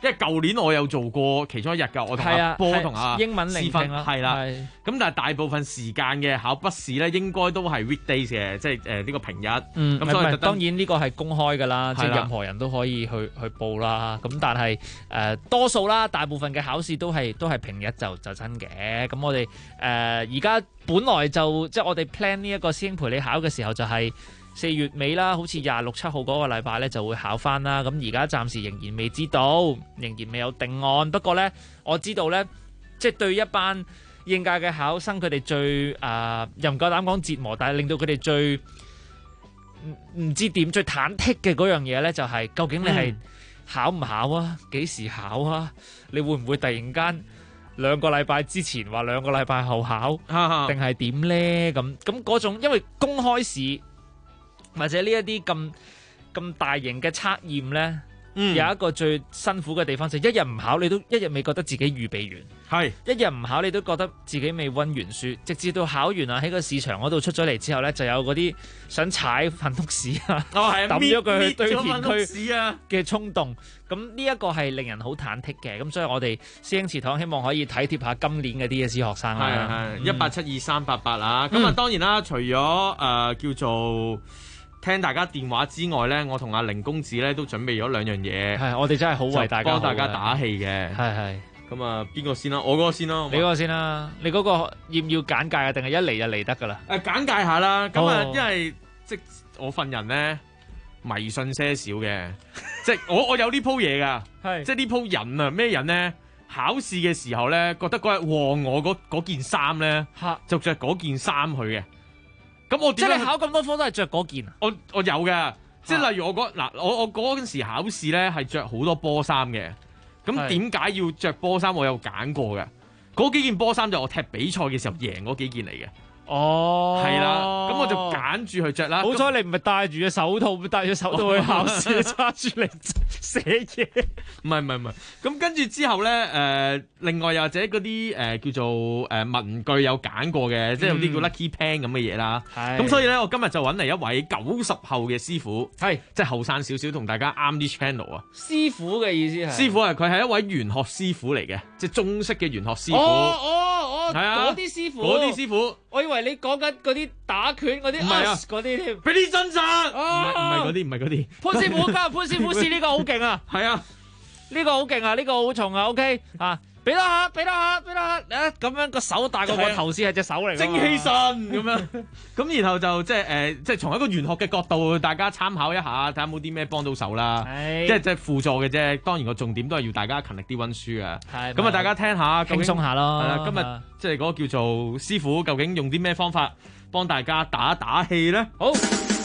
J: 因為舊年我有做過其中一日㗎，我同阿波同阿
K: 英文聆聽啦，
J: 係啦。咁但係大部分時間嘅考筆試咧，應該都係 weekdays 嘅，即係呢個平日。咁所以
K: 當然呢個係公開㗎啦，即係任何人都可以去報啦。咁但係多數啦，大部分嘅考試都係平日就真嘅。咁我哋而家本來就即係我哋 plan 呢一個師兄陪你考嘅時候就係4月尾啦，好似26、7號嗰個禮拜咧就會考翻啦。咁而家暫時仍然未知道，仍然未有定案。不過咧，我知道咧，即係對一班應屆嘅考生，佢哋最又唔夠膽講折磨，但係令到佢哋最唔知點、最忐忑嘅嗰樣嘢咧，就係究竟你係考唔考啊？幾時考啊？你會唔會突然間2個禮拜之前話2個禮拜後考，定係點咧？咁嗰種因為公開試。或者呢一啲咁大型嘅測驗呢，有一個最辛苦嘅地方就係一日唔考，你都一日未覺得自己預備完，一日唔考你都覺得自己未溫完書，直至到考完啦，喺個試場嗰度出咗嚟之後呢，就有嗰啲想踩糞屋屎啊，抌咗佢去堆填區嘅衝動。咁呢一個係令人好忐忑嘅，咁所以我哋師兄祠堂希望可以體貼下今年嘅 DSE 學生啦。
J: 係1872388啊！咁當然啦，除咗叫做聽大家電話之外咧，我同阿凌公子咧都準備咗2樣嘢。係，我哋真係好為大家幫大家打氣嘅。係。咁啊，邊個先啦？我嗰個先啦。你嗰個先啦。你嗰個要唔要簡介啊？定係一嚟就嚟得㗎啦？簡介下啦。咁啊，因為即我份人咧迷信些少嘅，即係我有呢鋪嘢㗎。係。即係呢鋪人啊，咩人咧？考試嘅時候咧，覺得嗰日旺我嗰件衫咧，就着嗰件衫去嘅。咁我即係你考咁多科都係着嗰件啊？我有嘅，即係例如我嗰陣時考試咧係着好多波衫嘅。咁點解要着波衫？我有揀過嘅。嗰幾件波衫就我踢比賽嘅時候贏嗰幾件嚟嘅。哦，係啦，咁我就揀住去着啦。好彩你唔係戴住隻手套，戴住手套去考試，揸住嚟寫嘢。唔係。咁跟住之後咧，另外又或者嗰啲叫做文具有揀過嘅，即係有啲叫 Lucky Pen 咁嘅嘢啦。咁所以咧，我今日就揾嚟一位90後嘅師傅，即係後生少少，同大家啱啲 channel 啊。師傅嘅意思係？師傅係佢係一位玄學師傅嚟嘅，即係中式嘅玄學師傅。係啊，嗰啲師傅，我以為你講緊嗰啲打拳嗰啲，唔係啊，嗰啲添。俾啲真實，唔係嗰啲。潘師傅，潘師傅試呢個好勁啊！係啊，呢個好勁啊，呢個好重啊。OK 啊，俾多下，咁樣個手大過個頭先係隻手嚟，精氣神咁樣。咁然後就即係從一個玄學嘅角度，大家參考一下，睇下冇啲咩幫到手啦。即係輔助嘅啫。當然個重點都係要大家勤力啲溫書啊。咁啊，大家聽下，輕鬆下咯。係啦，今日即係嗰個叫做師傅，究竟用啲咩方法幫大家打氣咧？好，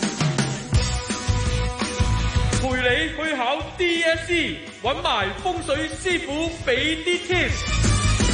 J: 陪你去考 DSE， 揾埋風水師傅俾啲 tips。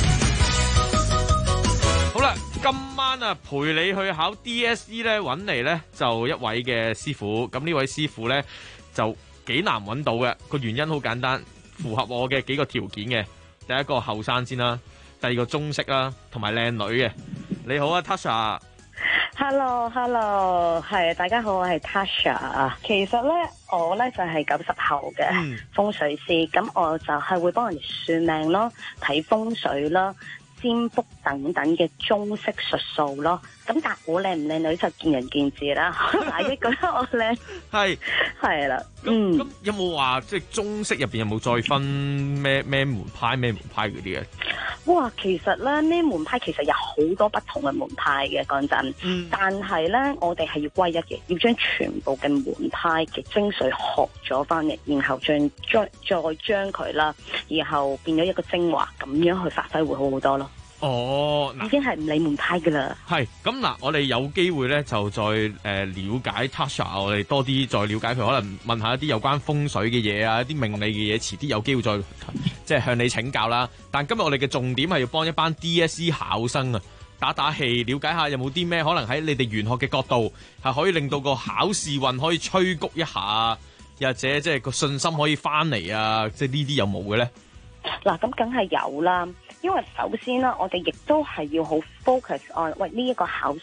J: 好啦，今晚啊陪你去考 DSE 咧，揾嚟咧就一位嘅師傅。咁呢位師傅咧就幾難揾到嘅，個原因好簡單，符合我嘅幾個條件嘅。第一個後生先啦，第二個中式啦，同埋靚女嘅。你好啊 Tasha。Hello，
U: 係大家好，我係 Tasha。其實咧，我咧就係90後嘅風水師，咁我就係會幫人算命咯，睇風水啦、占卜等等嘅中式術數咯。咁但係我靚唔靚女就見仁見智啦。大家覺得我靚係啦。咁
J: 有冇話即係中式入邊有冇再分咩門派嗰啲嘅？
U: 哇，其實咧咩門派其實有好多不同嘅門派嘅，講真。但係咧，我哋係要歸一嘅，要將全部嘅門派嘅精髓學咗翻嚟，然後再將佢啦，然後變咗一個精華，咁樣去發揮會好好多咯。哦，已經係唔理門派噶啦。係咁嗱，我哋有機會咧就再了解 Tasha， 我哋多啲再了解佢，可能問下一啲有關風水嘅嘢啊，一啲命理嘅嘢，遲啲有機會再即係向你請教啦。但今日我哋嘅重點係要幫一班 DSE 考生啊打氣，了解下有冇啲咩可能喺你哋玄學嘅角度係可以令到個考試運可以催谷一下，又或者即係個信心可以翻嚟啊！即係呢啲有冇嘅咧？嗱，咁梗係有啦。因為首先啦，我哋亦都係要好 focus on 喂呢一個考生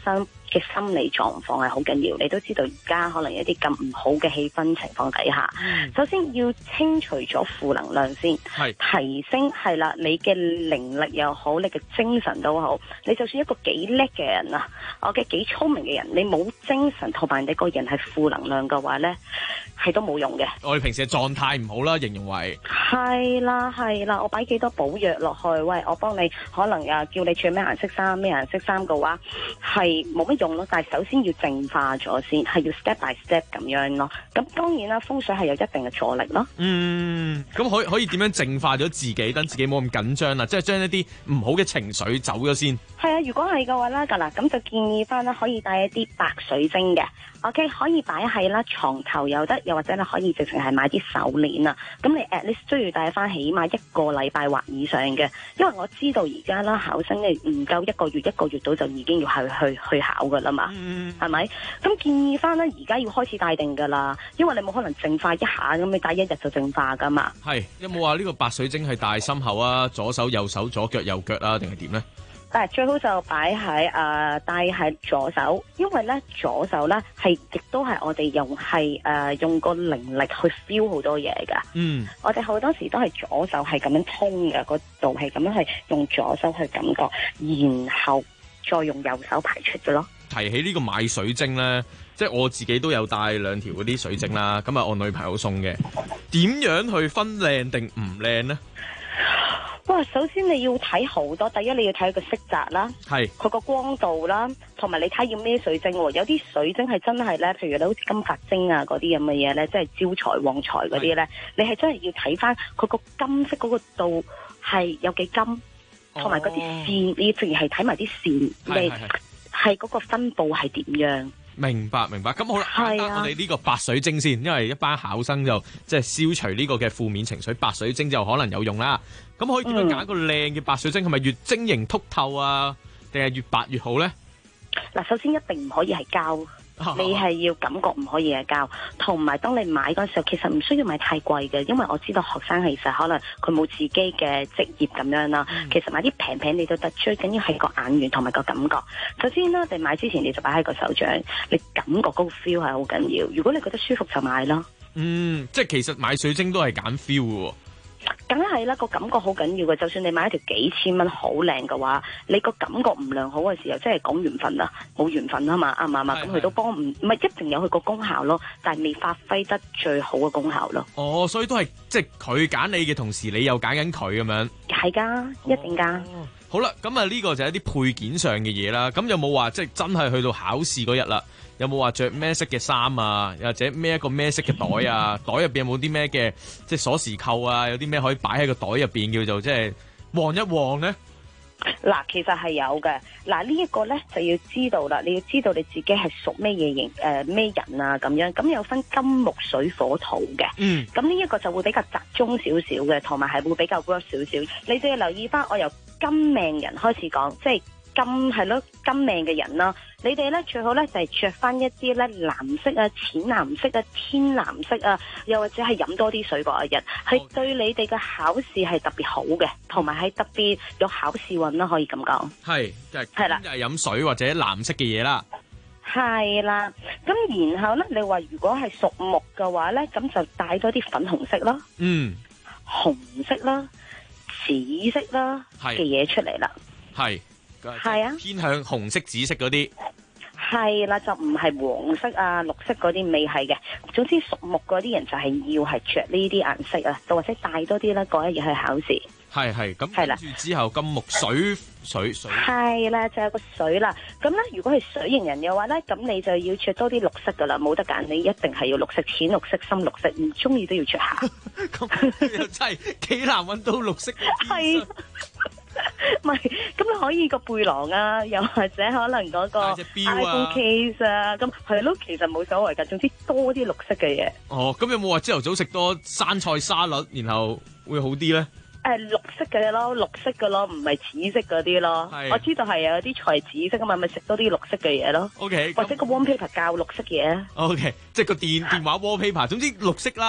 U: 嘅心理狀況係好緊要。你都知道而家可能有啲咁唔好嘅氣氛情況底下，首先要清除咗負能量先，提升係啦，你嘅靈力又好，你嘅精神都好。你就算一個幾叻嘅人啊，我嘅幾聰明嘅人，你冇精神同埋你個人係負能量嘅話咧，係都冇用嘅。
J: 我哋平時嘅狀態唔好啦，形容為
U: 係啦，我擺幾多補藥落去，喂，我幫你可能叫你着咩顏色衫，咩顏色衫嘅話係冇乜用咯。但係首先要淨化咗先，係要 step by step 咁樣咯。咁當然啦，風水係有一定嘅助力咯。
J: 咁可以點樣淨化咗自己，等自己冇咁緊張啦？即係將一啲唔好嘅情緒走咗先。係啊，
U: 如果係嘅話啦，咁就建議翻啦，可以帶一啲白水晶嘅。OK， 可以擺喺啦床頭又得，又或者你可以直情係買啲手鏈啊。咁你 at least 需要帶翻起碼1個禮拜或以上嘅，因為我知道而家啦考生嘅唔夠1個月到就已經要去考噶啦嘛，係咪？咁建議翻咧，而家要開始帶定噶啦，因為你冇可能淨化一下咁，你帶1日就淨化噶嘛。係
J: 有冇話呢個白水晶係戴心口啊，左手右手，左腳右腳啊，定係點咧？
U: 最好就擺喺戴喺左手，因為咧左手咧係亦都係我哋用個靈力去 feel 好多嘢噶。我哋好多時都係左手係咁樣通嘅，個度係咁樣去用左手去感覺，然後再用右手排出嘅咯。
J: 提起呢個買水晶咧，即係我自己都有帶2條嗰啲水晶啦，咁啊我女朋友送嘅。點樣去分靚定唔靚咧？
U: 哇！首先你要睇好多，第一你要睇個色澤啦，佢個光度啦，同埋你睇要咩水晶喎？有啲水晶係真係咧，譬如你好似金髮晶啊嗰啲咁嘅嘢咧，即係招財旺財嗰啲咧，你係真係要睇翻佢個金色嗰個度係有幾金，同埋嗰啲線，你淨係睇埋啲線，你係嗰個分佈係點樣？
J: 明白。咁好啦，我哋呢個白水晶先，因為一班考生就即係消除呢個嘅負面情緒，白水晶就可能有用啦。咁可以點樣揀一個靚嘅白水晶？係咪越晶瑩剔透啊，定係越白越好咧？
U: 嗱，首先一定唔可以係膠，你係要感覺唔可以係膠。同埋當你買嗰陣時候，其實唔需要買太貴嘅，因為我知道學生其實可能佢冇自己嘅職業咁樣啦。其實買啲平你都得，最緊要係個眼緣同埋個感覺。首先啦，你買之前你就擺喺個手掌，你感覺嗰個 feel 係好緊要。如果你覺得舒服就買咯。
J: 即係其實買水晶都係揀 feel 喎。
U: 梗係啦，個感覺好緊要嘅。就算你買一條幾千蚊好靚嘅話，你個感覺唔良好嘅時候，即係講緣分啦，冇緣分啊嘛，啱唔啱啊？咁佢都幫唔係一定有佢個功效咯，但係未發揮得最好嘅功效咯。所以都係即係佢揀你嘅同時，你又揀緊佢咁樣。係㗎，一定㗎。好啦，咁啊呢個就係一啲配件上嘅嘢啦。咁有冇話即係真係去到考試嗰日啦？有冇話着咩色嘅衫啊？又或者孭一個咩色嘅袋啊？袋入邊有冇啲咩嘅即係鎖匙扣啊？有啲咩可以擺喺個袋入邊叫做即係旺一旺呢？嗱，其實係有嘅。嗱，呢一個咧就要知道啦，你要知道你自己係屬咩嘢型咩人啊咁樣。咁有分金木水火土嘅。咁呢一個就會比較集中少少嘅，同埋係會比較 work 少少。你就要留意翻，我由金命人開始講，即係。金命嘅人啦，你哋咧最好咧就係着翻一啲咧藍色啊、淺藍色啊、天藍色啊，又或者係飲多啲水嗰一日，係對你哋嘅考試係特別好嘅，同埋係特別有考試運啦，可以咁講。係啦，就係飲水或者藍色嘅嘢啦。係啦，咁然後咧，你話如果係屬木嘅話咧，咁就帶多啲粉紅色啦，紅色啦、紫色啦嘅嘢出嚟啦。係啊，偏向紅色、紫色嗰啲。係啦，就唔係黃色啊、綠色嗰啲未係嘅。總之屬木嗰啲人就係要係着呢啲顏色啊，或者帶多啲啦，嗰一日去考試。係咁，跟住之後金木水。係啦，就有個水啦。咁咧，如果係水型人嘅話咧，咁你就要着多啲綠色噶啦，冇得揀，你一定係要綠色、淺綠色、深綠色，唔中意都要着下。咁又真係幾難揾到綠色。係。唔係，咁你可以個背囊啊，又或者可能嗰個 iPhone case 啊，咁係咯，其實冇所謂噶，總之多啲綠色嘅嘢。咁有冇話朝頭早食多生菜沙律，然後會好啲咧？綠色嘅咯，綠色嘅咯，唔係紫色嗰啲咯。我知道係有啲菜紫色噶嘛，咪食多啲綠色嘅嘢咯。或者個 wallpaper 較綠色嘢。即係個電話 wallpaper，總之綠色啦。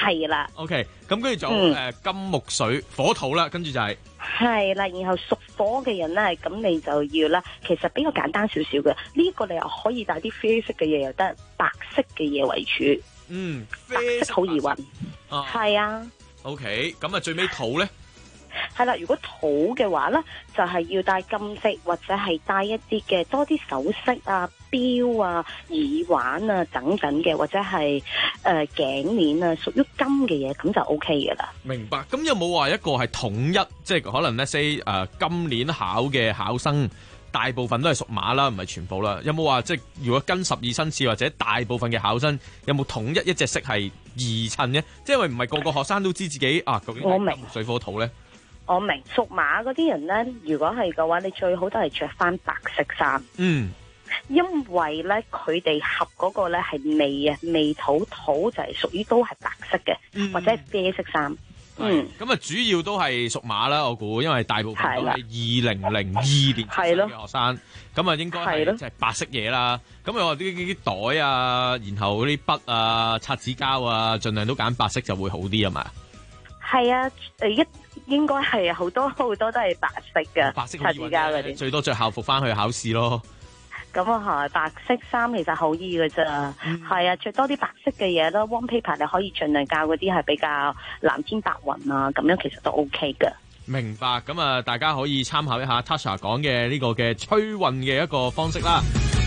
U: 係啦。
J: OK， 咁跟住就金木水火土啦，跟住就係
U: 啦，然後屬火嘅人咧，咁你就要啦。其實比較簡單少少嘅，呢個你又可以帶啲啡色嘅嘢又得，白色嘅嘢為主。白色好易運。係啊。
J: OK， 咁啊最尾土咧？
U: 係啦，如果土嘅話咧，就係要戴金色或者係戴一啲嘅多啲首飾啊、錶啊、耳環啊等等嘅，或者係頸鏈啊，屬於金嘅嘢，咁就 OK 噶啦。
J: 明白。咁有冇話一個係統一，即係可能咧 say 今年考嘅考生大部分都係屬馬啦，唔係全部啦。有冇話即係如果跟12生肖或者大部分嘅考生有冇統一隻色係宜襯嘅？即係因為唔係個個學生都知自己究竟係金木水火土咧。
U: 我明，屬馬嗰啲人咧，如果係嘅話，你最好都係着翻白色衫。因為咧，佢哋合嗰個咧係未啊，未土就係屬於都係白色嘅，或者係啡色衫。
J: 咁啊，主要都係屬馬啦，我估，因為大部分都係2002年出生嘅學生，咁啊應該係即係白色嘢啦。咁我話啲袋啊，然後嗰啲筆啊、擦紙膠啊，盡量都揀白色就會好啲啊嘛。
U: 係啊，應該係好多都係白色嘅，
J: 白色
U: 擦紙膠嗰啲，
J: 最多着校服翻去考試咯。
U: 咁啊係，白色衫其實好易嘅咋，係啊，着多啲白色嘅嘢咯。One paper 你可以盡量教嗰啲係比較藍天白雲啊，咁樣其實都 OK 嘅。
J: 明白，咁啊，大家可以參考一下 Tasha 講嘅呢個嘅催運嘅一個方式啦。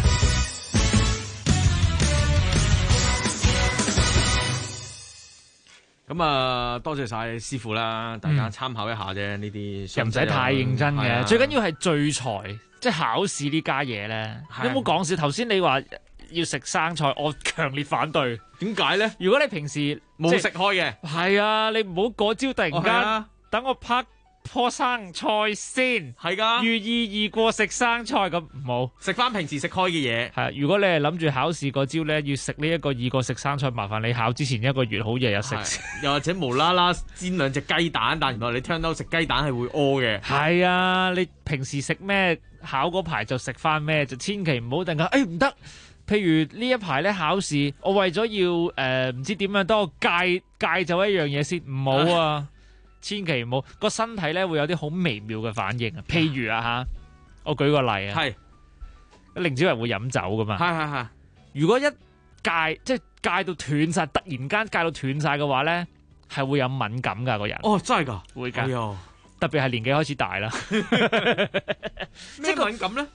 J: 咁啊，多謝晒師傅啦，大家參考一下啫，呢啲
K: 又唔使太認真嘅，最緊要係聚財，即係考試呢家嘢咧。有冇講笑？頭先你話要食生菜，我強烈反對。
J: 點解咧？
K: 如果你平時
J: 冇食開嘅，
K: 係啊，你唔好嗰朝突然間等我拍棵生菜先，
J: 係噶，
K: 寓意易過食生菜咁，唔好
J: 食翻平時食開嘅嘢。
K: 係，如果你係諗住考試嗰朝咧，要食呢一個易過食生菜，麻煩你考之前1個月好日日食，
J: 又或者無啦啦煎2隻雞蛋，但原來你聽到食雞蛋係會屙嘅。
K: 係啊，你平時食咩考嗰排就食翻咩，就千祈唔好突然間唔得。譬如呢一排咧考試，我為咗要唔知點樣，當我戒走一樣嘢先，唔好啊。千祈唔好，個身體咧會有啲好微妙嘅反應啊！譬如我舉個例啊，凌子維會飲酒噶嘛，
J: 係。
K: 如果一戒即係戒到斷晒，突然間戒到斷晒嘅話咧，係會有敏感噶個人。
J: 哦，真係噶，
K: 會噶，特別係年紀開始大啦。
J: 咩敏感咧？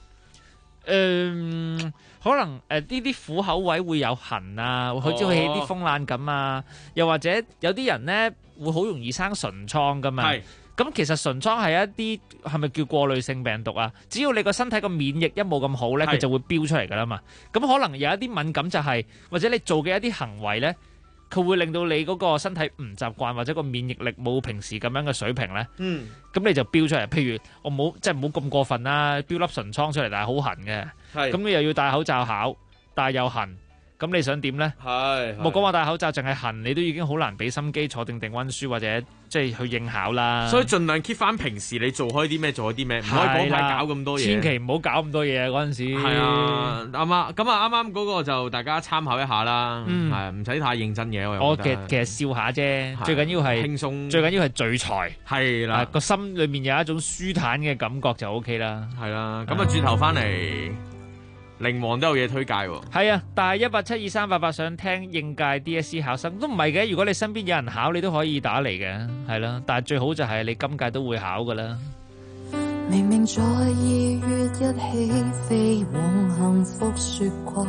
K: 可能呢啲虎口位會有痕啊，好似起啲風冷感啊，又或者有啲人咧會好容易生唇瘡噶嘛。咁其實唇瘡係一啲係咪叫過濾性病毒啊？只要你個身體個免疫一冇咁好咧，佢就會飆出嚟噶啦嘛。咁可能有一啲敏感就係，或者你做嘅一啲行為咧，佢會令到你嗰個身體唔習慣，或者個免疫力冇平時咁樣嘅水平咧。咁你就飆出嚟。譬如我冇即係唔好咁過分啦，飆粒唇瘡出嚟，但係好痕嘅。咁你又要戴口罩考，但係又痕，咁你想點咧？冇講話戴口罩，淨係痕，你都已經好難俾心機坐定溫書或者即係去應考啦。
J: 所以盡量 keep 翻平時你做開啲咩，做開啲咩，唔可以嗰排搞咁多嘢。
K: 千祈唔好搞咁多嘢嗰陣時。
J: 係啊，啱啊。咁啊，啱啱嗰個就大家參考一下啦。係唔使太認真嘅。
K: 我其實笑下啫，最緊要係
J: 輕鬆，
K: 最緊要係聚財。
J: 係啦，
K: 個心裏面有一種舒坦嘅感覺就 OK 啦。
J: 係啦，咁啊轉頭翻嚟。靈王都有嘢推介喎，
K: 係啊，但係1872388想聽應屆 DSE 考生都唔係嘅，如果你身邊有人考，你都可以打嚟嘅，係啦，但係最好就係你今屆都會考噶啦。
D: 明明在2月一起飛往幸福雪國，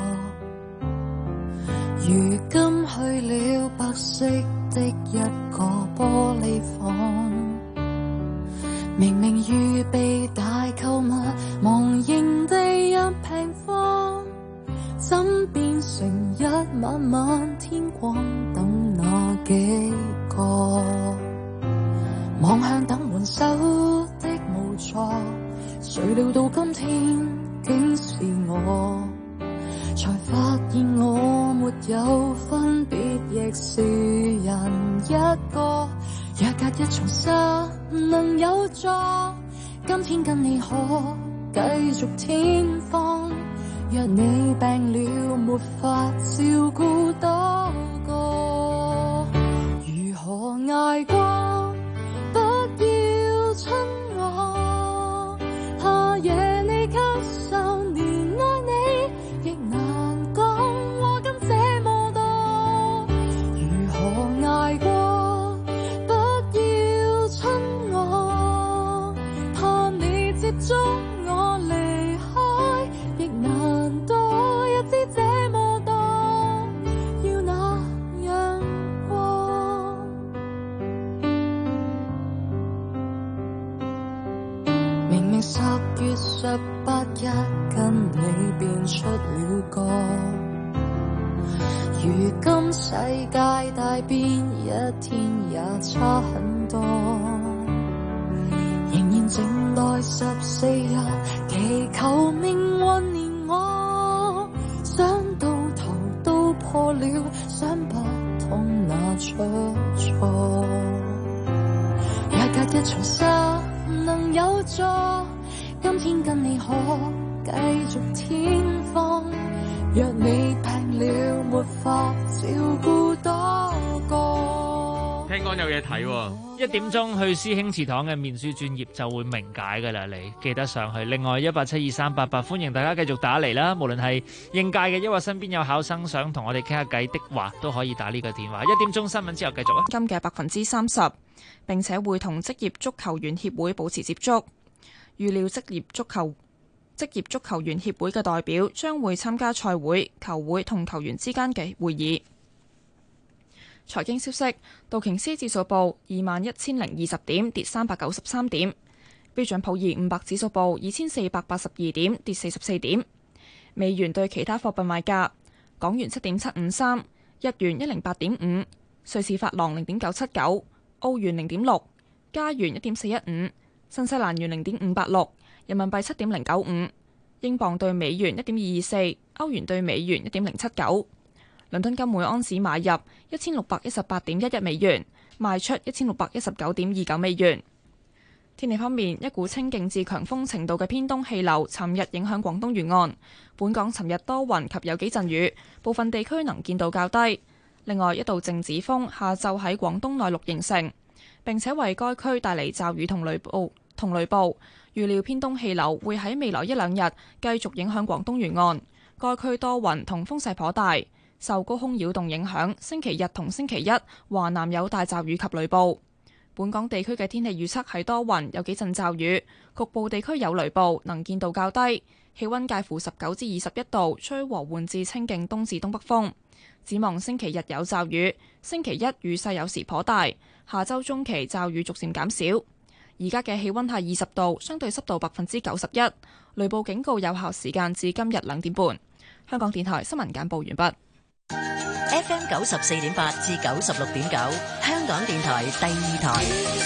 D: 如今去了白色的一個玻璃房，明明預備大購物，忘形地一平方，怎變成一晚晚天光等那幾個？望向等援手的無助，誰料到今天竟是我，才發現我沒有分別，亦是人一個。若隔一重紗能有助，今天跟你可繼續天荒。若你病了沒法照顧多個，如明10月18日跟你變出了歌，如今世界大變，一天也差很多，仍然靜待14日，祈求命運憐我，想到頭都破了，想不通哪出錯，也隔一場失能有助，今天跟你可繼續天荒，若你病了沒法照顧多個。
J: 聽講有嘢睇喎
K: ，1點鐘去師兄祠堂嘅面書專頁就會明解㗎啦，你記得上去。另外1872388，歡迎大家繼續打嚟啦，無論係應屆嘅，抑或身邊有考生想同我哋傾下偈的話，都可以打呢個電話。1點鐘新聞之後繼續啊。
A: 金嘅30%，並且會同職業足球員協會保持接觸。預料職業足球員協會嘅代表將會參加賽會、球會同球員之間嘅會議。財經消息，道瓊斯指數報21,020點，跌393點；標準普爾500指數報2482點，跌44點。美元對其他貨幣賣價：港元7.753，日元108.5，瑞士法郎0.979，澳元0.6，加元1.415，新西蘭元0.586，人民幣7.095，英鎊對美元1.224，歐元對美元1.079。倫敦金每盎司買入1618.11美元，賣出1619.29美元。天氣方面，一股清勁至強風程度嘅偏東氣流尋日影響廣東沿岸，本港尋日多雲及有幾陣雨，部分地區能見度較低。另外，一道靜止風下晝喺廣東內陸形成，並且為該區帶嚟驟雨同雷暴。預料偏東氣流會喺未來1、2日繼續影響廣東沿岸，該區多雲同風勢頗大。受高空擾動影響，星期日同星期一華南有大驟雨及雷暴。本港地區嘅天氣預測係多雲，有幾陣驟雨，局部地區有雷暴，能見度較低，氣溫介乎19至21度，吹和緩至清勁東至東北風。展望星期日有驟雨，星期一雨勢有時頗大，下周中期驟雨逐漸減少。而家嘅氣溫係20度，相對濕度91%，雷暴警告有效時間至今日2點半。香港電台新聞簡報完畢。
B: FM 94.8至96.9，香港電台第2台。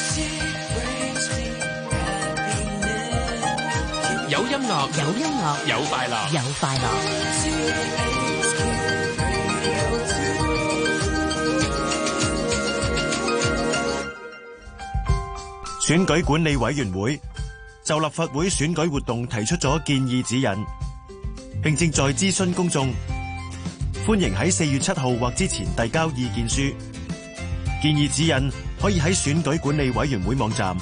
G: 有音樂，
B: 有音樂，
G: 有快樂，
B: 有快樂。
F: 選舉管理委員會就立法會選舉活動提出咗建議指引，並正在諮詢公眾。歡迎喺4月7號或之前遞交意見書。建議指引可以喺選舉管理委員會網站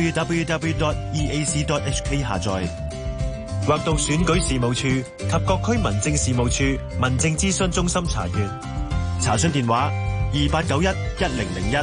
F: www.eac.hk 下載，或到選舉事務處及各區民政事務處民政諮詢中心查閱。查詢電話28911001。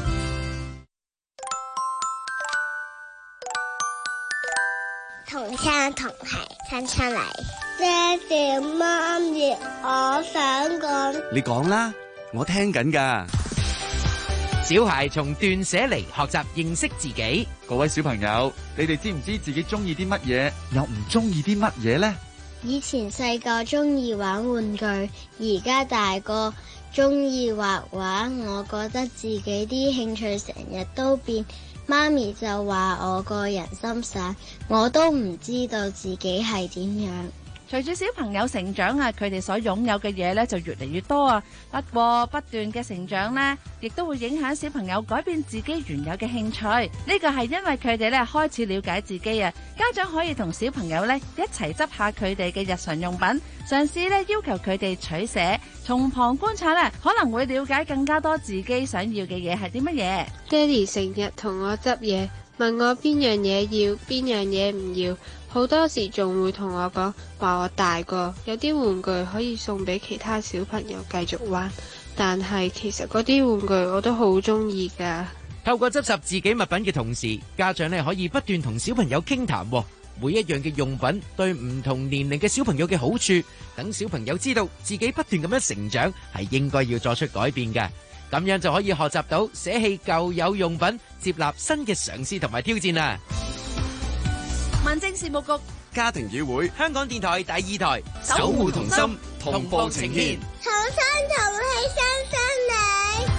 V: 同聲同係親親嚟，爹哋媽咪，我想講。
W: 你講啦，我聽緊㗎。
X: 小孩從斷捨離學習認識自己。
W: 各位小朋友，你哋知唔知自己中意啲乜嘢，又唔中意啲乜嘢呢？
V: 以前細個中意玩玩具，而家大個中意畫畫。我覺得自己啲興趣成日都變。媽咪就話我個人心散，我都唔知道自己係點樣。
I: 隨住小朋友成長啊，佢哋所擁有嘅嘢咧就越嚟越多啊。不過不斷嘅成長咧，亦都會影響小朋友改變自己原有嘅興趣。呢個係因為佢哋咧開始了解自己啊。家長可以同小朋友咧一齊執下佢哋嘅日常用品，嘗試咧要求佢哋取捨，從旁觀察咧可能會了解更加多自己想要嘅嘢係啲乜嘢。
Y: 爹哋成日同我執嘢，問我邊樣嘢要，邊樣嘢唔要。好多時仲會同我講話我大個，有啲玩具可以送俾其他小朋友繼續玩，但係其實嗰啲玩具我都好中意㗎。
X: 透過執拾自己物品嘅同時，家長可以不斷同小朋友傾談，每一樣嘅用品對唔同年齡嘅小朋友嘅好處，等小朋友知道自己不斷咁樣成長係應該要作出改變嘅，咁樣就可以學習到捨棄舊有用品，接納新嘅嘗試同埋挑戰啦。
I: 民政事務局、
X: 家庭議會、香港電台第2台
I: 守護童心
X: 同步呈現。
V: 同心同氣，新生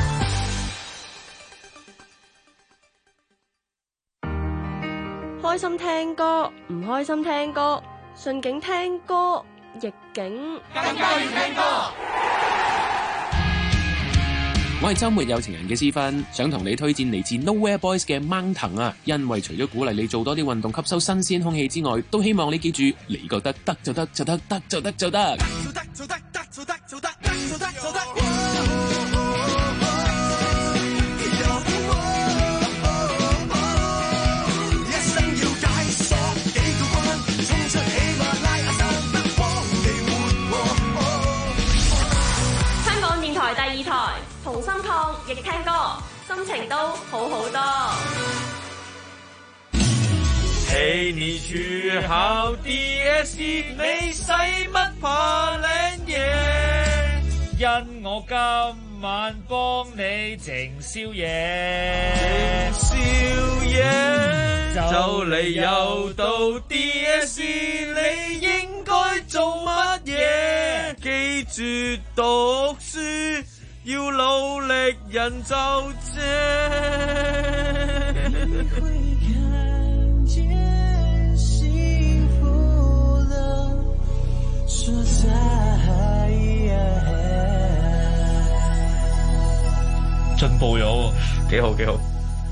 V: 你。
C: 開心聽歌，唔開心聽歌，順境聽歌，逆境
G: 更加要聽歌。
E: 我係周末有情人嘅思芬，想同你推薦嚟自 Nowhere Boys 嘅掹藤啊！因為除咗鼓勵你做多啲運動，吸收新鮮空氣之外，都希望你記住，你覺得得就得就得，得就得就得。
C: 香港電台第2台，同心抗疫聽歌，心情都好好多。
J: 陪你去考 DSE， 你使乜怕領嘢？因我今晚幫你整宵夜，就嚟又到 DSE， 你應該做乜嘢？記住讀書，要努力人就正。進步咗，幾好幾好。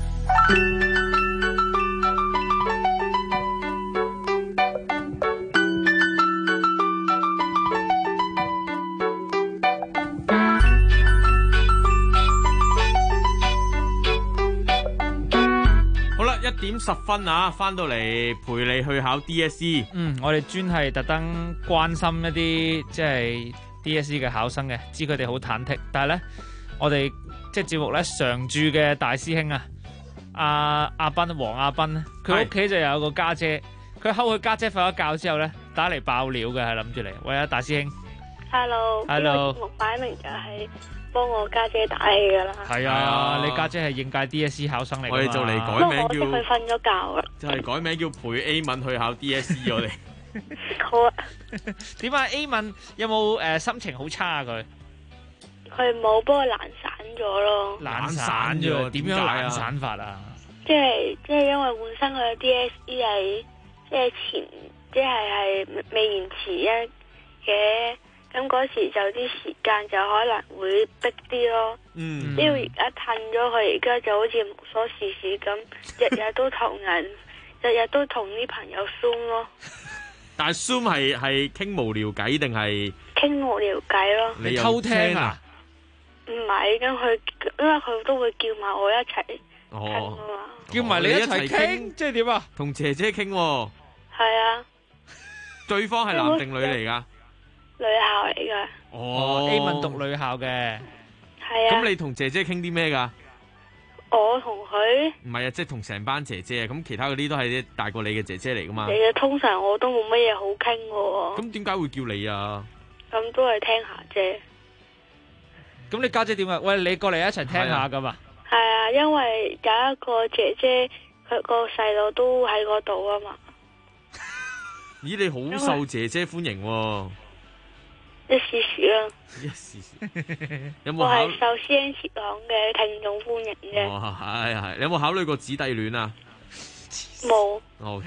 J: 好啦，1:10啊，翻到嚟陪你去考 DSE。
K: 我哋專係特登關心一啲即係 DSE 嘅考生嘅，知佢哋好忐忑，但係咧，我哋即係節目咧常駐嘅大師兄啊，阿斌黃亞斌，佢屋企就有個家姐，佢睺佢家姐瞓咗覺之後咧，打嚟爆料嘅，係諗住嚟。喂啊，大師兄
C: ，Hello，呢個節目擺明就係幫我家姐打氣噶啦。係啊，
K: 你家姐係應屆 DSE 考生嚟。
J: 我哋就嚟改名叫，
C: 佢瞓咗覺啦。
J: 就係改名叫陪 A 敏去考 DSE 我哋。
C: 好啊。
K: 點啊 A 敏有冇心情好差啊佢？
C: 佢冇，不過懶散咗咯。
K: 懶散咗，點樣懶散法啊？
C: 即係因為本身佢嘅 DSE 係即係未延遲嘅，咁嗰時就啲時間就可能會逼啲咯。只要而家褪咗佢，而家就好似無所事事咁，日日都同啲朋友 Zoom 咯。
J: 但係 Zoom 係傾無聊偈定係
C: 傾無聊偈咯？
J: 你偷聽啊？
C: 唔係，因為佢都會叫埋我一齊傾啊嘛。
K: 叫埋你一齊傾，即係點啊？
J: 同姐姐傾喎。
C: 係啊。
J: 對方係男定女嚟噶？
C: 女校嚟噶。
K: 哦 A 敏讀女校嘅。
C: 係啊。
J: 咁你同姐姐傾啲咩噶？
C: 我同佢。
J: 唔係啊，即係同成班姐姐啊。咁其他嗰啲都係啲大過你嘅姐姐嚟噶嘛？
C: 其實通常我都冇乜嘢好傾嘅。
J: 咁點解會叫你啊？
C: 咁都係聽下啫。
K: 咁你家姐點啊？喂，你過嚟一齊聽下噶嘛？
C: 係啊，因為有一個姐姐，佢個細佬都喺嗰度啊嘛。
J: 咦，你好受姐姐歡迎喎！
C: 一時時啦。
J: 一時時。有冇
C: 我係受師兄師堂嘅聽眾歡迎嘅。
J: 哇，係，你有冇考慮過姊弟戀啊？
C: 冇。
J: OK。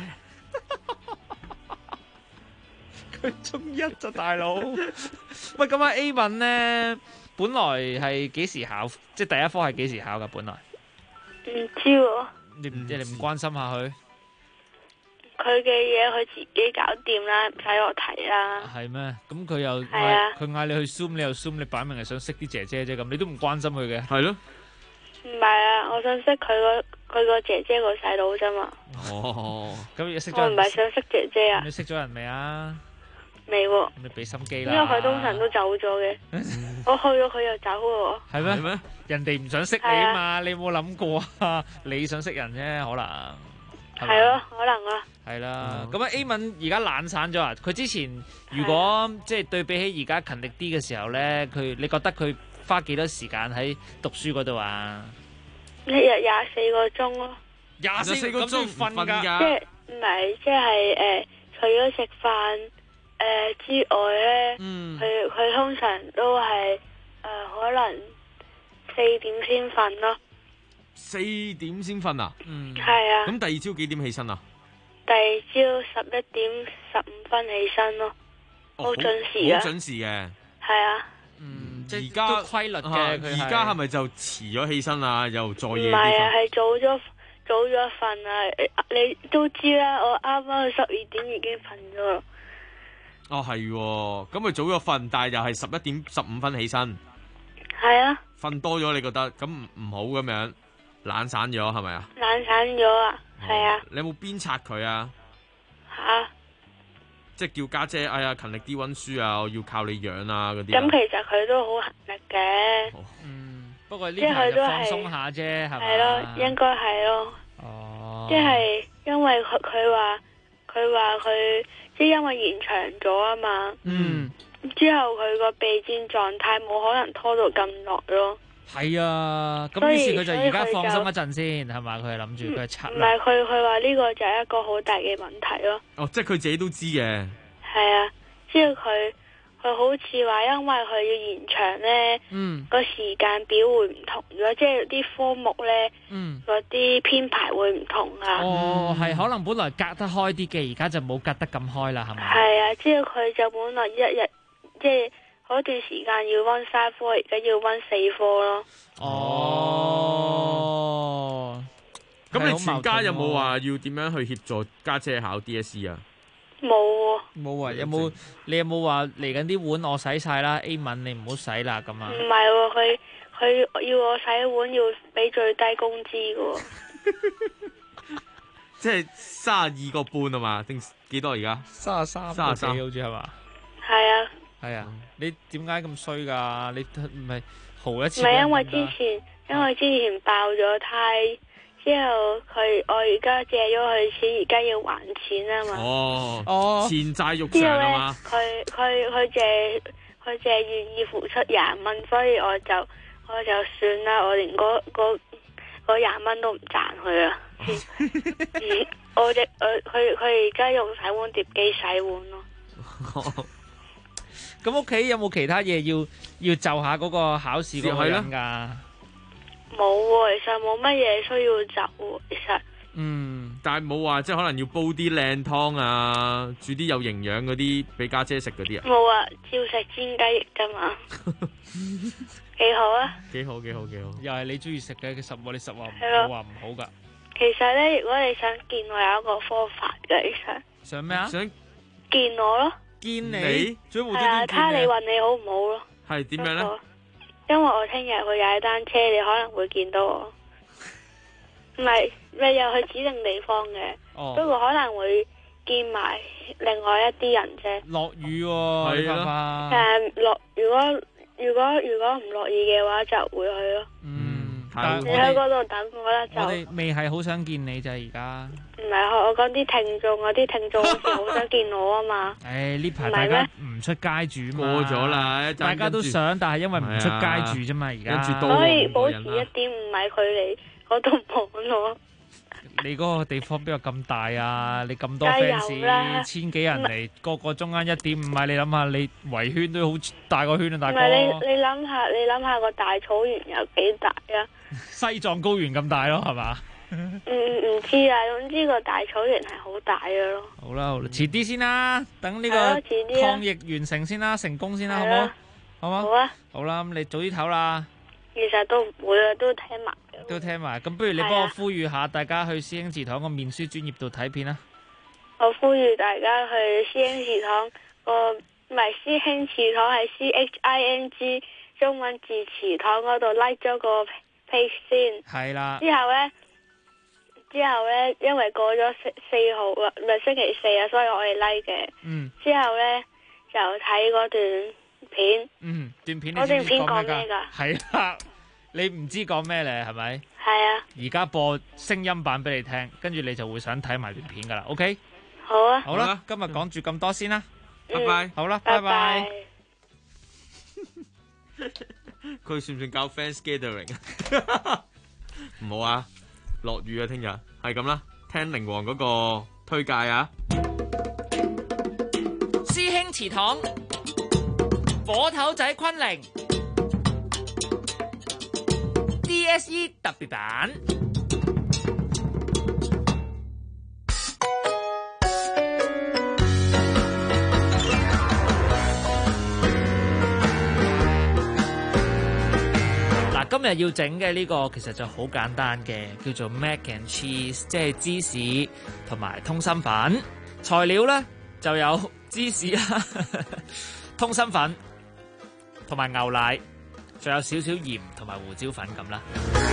K: 佢中一就大佬。喂，咁啊 A 敏咧？本來係幾時考？即係第一科係幾時考噶？本來
C: 唔知喎。
K: 你唔關心下佢？
C: 佢嘅嘢佢自己搞掂啦，唔使我睇啦。
K: 係咩？咁佢又佢嗌你去 Zoom， 你又 Zoom， 你擺明係想識啲姐姐啫，咁你都唔關心佢嘅。
J: 係咯。
C: 唔係啊，我想識佢個姐姐個細佬啫嘛。
K: 哦，咁你識咗？
C: 我唔係想識姐姐啊。
K: 你識咗人未啊？
C: 未喎。
K: 你俾心機啦。
C: 因為佢通常都走咗嘅，我去咗佢又走喎。
K: 係咩？人哋唔想識你啊嘛，你有冇諗過啊？你想識人啫，可能。
C: 係咯，可能啊。
K: 係啦，咁啊 A 敏而家懶散咗啊！佢之前如果即係對比起而家勤力啲嘅時候咧，你覺得佢花幾多時間喺讀書嗰度啊？
C: 一日24個鐘咯。
K: 24個鐘瞓㗎？
C: 即係唔係即係除咗食飯之外咧，佢通常都係可能4點先瞓咯。
J: 4點先瞓啊？
C: 係啊。
J: 咁第二朝幾點起身啊？
C: 第二朝11點15分起身咯，好準時啊！
J: 好準時嘅。
C: 係啊。
J: 而家
K: 都規律嘅。
J: 而家係咪就遲咗起身啊？又再夜啲瞓？
C: 唔係啊，係早咗瞓啊！你都知啦，我啱啱去12點已經瞓咗啦。
J: 哦，係喎，咁佢早咗瞓，但係又係11點15分起身。
C: 係啊。
J: 瞓多咗，你覺得咁唔好咁樣懶散咗係咪啊？
C: 懶散咗啊，係啊。
J: 你有冇鞭策佢啊？
C: 吓？
J: 即係叫家姐，哎呀，勤力啲溫書啊，我要靠你養啊嗰啲。
C: 咁其實佢都好勤力嘅。
K: 不過呢排就放鬆下啫，係咪？
C: 係咯，應該係咯。
K: 哦。
C: 即係因為佢話佢即係因為延長咗啊嘛。之後佢個備戰狀態冇可能拖到咁耐咯。
K: 係啊，咁於是佢就而家放鬆一陣先，係嘛？佢係諗住佢策略。
C: 唔係佢話呢個就係一個好大嘅問題咯。
J: 哦，即係佢自己都知嘅。
C: 係啊，即係佢好似話，因為佢要延長咧，個時間表會唔同咗，即係啲科目咧，嗰啲編排會唔同啊。
K: 哦，係可能本來隔得開啲嘅，而家就冇隔得咁開啦，係咪？
C: 係啊，即係佢就本來一日即係嗰段時間要溫3科，而家要溫4科咯。
K: 哦，
J: 咁你全家有冇話要點樣去協助家姐考 DSE 啊？
C: 冇喎。
K: 冇啊？你有冇話嚟緊啲碗我洗晒啦 ？A 文你唔好洗啦咁啊？
C: 唔係喎，佢要我洗碗要俾最低工資噶喎。
J: 即係32個半啊嘛？定幾多而家？33
K: 好似係嘛？
C: 係啊。
K: 係啊，你點解咁衰噶？你唔係豪一次？
C: 唔係因為之前爆咗胎，之後我而家借咗佢錢，而家要還錢啊嘛。
J: 哦，欠債肉償啊嘛。
C: 佢借願意付出20蚊，所以我就算啦，我連嗰20蚊都唔賺佢啊。佢而家用洗碗碟機洗碗咯。
K: 咁屋企有冇其他嘢要就下嗰個考試嗰個人㗎？
C: 冇喎，其實冇乜嘢需要就喎，其實。
J: 但係冇話即係可能要煲啲靚湯啊，煮啲有營養嗰啲俾家姐食嗰啲啊。
C: 冇啊，照食煎雞翼㗎嘛。幾好啊！
J: 幾好。又
K: 係你中意食嘅，你實話唔好話唔好㗎。
C: 其實咧，如果你想見我，有一個方法嘅，其實。
K: 想咩啊？
J: 想
C: 見我咯。
K: 見你？
C: 係啊，睇下你運氣好唔好咯。
J: 係點樣咧？
C: 因為我聽日去踩單車，你可能會見到我。唔係，你又去指定地方嘅。不過可能會見埋另外一啲人啫。
K: 落雨喎，係啊。
C: 如果唔落雨嘅話，就會去咯。
K: 但
C: 你喺嗰度等我啦，就。
K: 我哋未係好想見你咋而家。
C: 唔係，我講啲聽眾，我啲聽眾好似好想見我啊嘛。
K: 呢排大家唔出街住嘛。
J: 過咗啦，
K: 大家都想，但係因為唔出街住啫嘛，而家。
C: 所以保持1.5米距離嗰度望咯。
K: 你嗰個地方邊有咁大啊？你咁多 fans， 千幾人嚟，個中間1.5米，你諗下，你圍圈都好大個圈啊，大哥。
C: 唔係你諗下個大草原有幾大啊？
K: 西藏高原咁大咯，係嘛？
C: 唔知啊，總之個大草原係好大嘅咯。
K: 好啦，遲啲先啦，等呢個抗疫完成先啦，成功先啦，好唔好？好嗎？
C: 好啊。
K: 好啦，咁你早啲唞啦。
C: 其實都唔會啊，都聽埋。
K: 都聽埋，咁不如你幫我呼籲下大家去師兄祠堂個面書專頁度睇片啦。
C: 我呼籲大家去師兄祠堂個，唔係師兄祠堂，係 CHING 中文字祠堂嗰度 like 咗個 page 先。
K: 係啦。
C: 之後咧，因為過咗4號啊，唔係星期4啊，所以我哋 like 嘅。之後咧就睇嗰段片。
K: 段片。
C: 嗰段片講咩㗎？
K: 係啦。你唔知講咩咧，係咪？
C: 係啊。
K: 而家播聲音版俾你聽，跟住你就會想睇埋段片噶啦。OK？
C: 好啊。
K: 好啦，今日講住咁多先啦。
J: 拜拜。
K: 好啦，拜拜。
J: 佢算唔算搞 fans gathering？ 唔好啊，落雨啊，聽日係咁啦。聽靈王嗰個推介啊！
K: 師兄祠堂、火頭仔昆凌 DSE 特別版。今日要整嘅呢個其實就好簡單嘅，叫做 mac and cheese， 即係芝士同埋通心粉。材料呢就有芝士啦、通心粉同埋牛奶，仲有少少鹽同埋胡椒粉咁啦。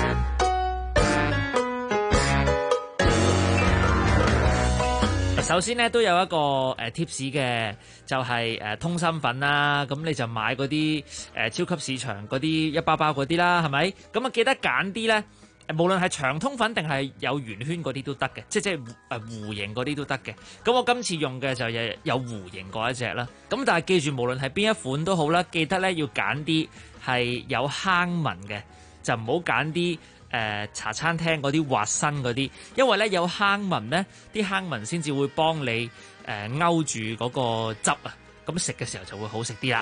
K: 首先咧都有一個tips 嘅，就係通心粉啦。咁你就買嗰啲超級市場嗰啲一包包嗰啲啦，係咪？咁啊記得揀啲咧，無論係長通粉定係有圓圈嗰啲都得嘅，即係弧形嗰啲都得嘅。咁我今次用嘅就有弧形嗰一隻啦。咁但係記住，無論係邊一款都好啦，記得咧要揀啲係有坑紋嘅，就唔好揀啲茶餐廳嗰啲滑身嗰啲，因為咧有坑紋咧，啲坑紋先至會幫你勾住嗰個汁啊，咁食嘅時候就會好食啲啦。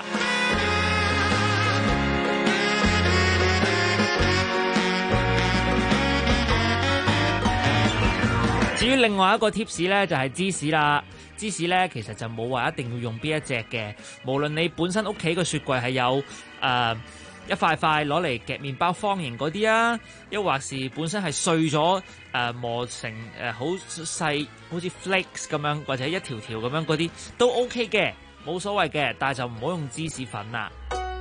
K: 至於另外一個 tips 咧，就係芝士啦。芝士咧其實就冇話一定要用邊一隻嘅，無論你本身屋企個雪櫃係有一塊塊攞嚟夾麵包方形嗰啲啊，抑或是本身係碎咗磨成好細，好似 flakes 咁樣，或者一條條咁樣嗰啲都 OK 嘅，冇所謂嘅，但係就唔好用芝士粉啦。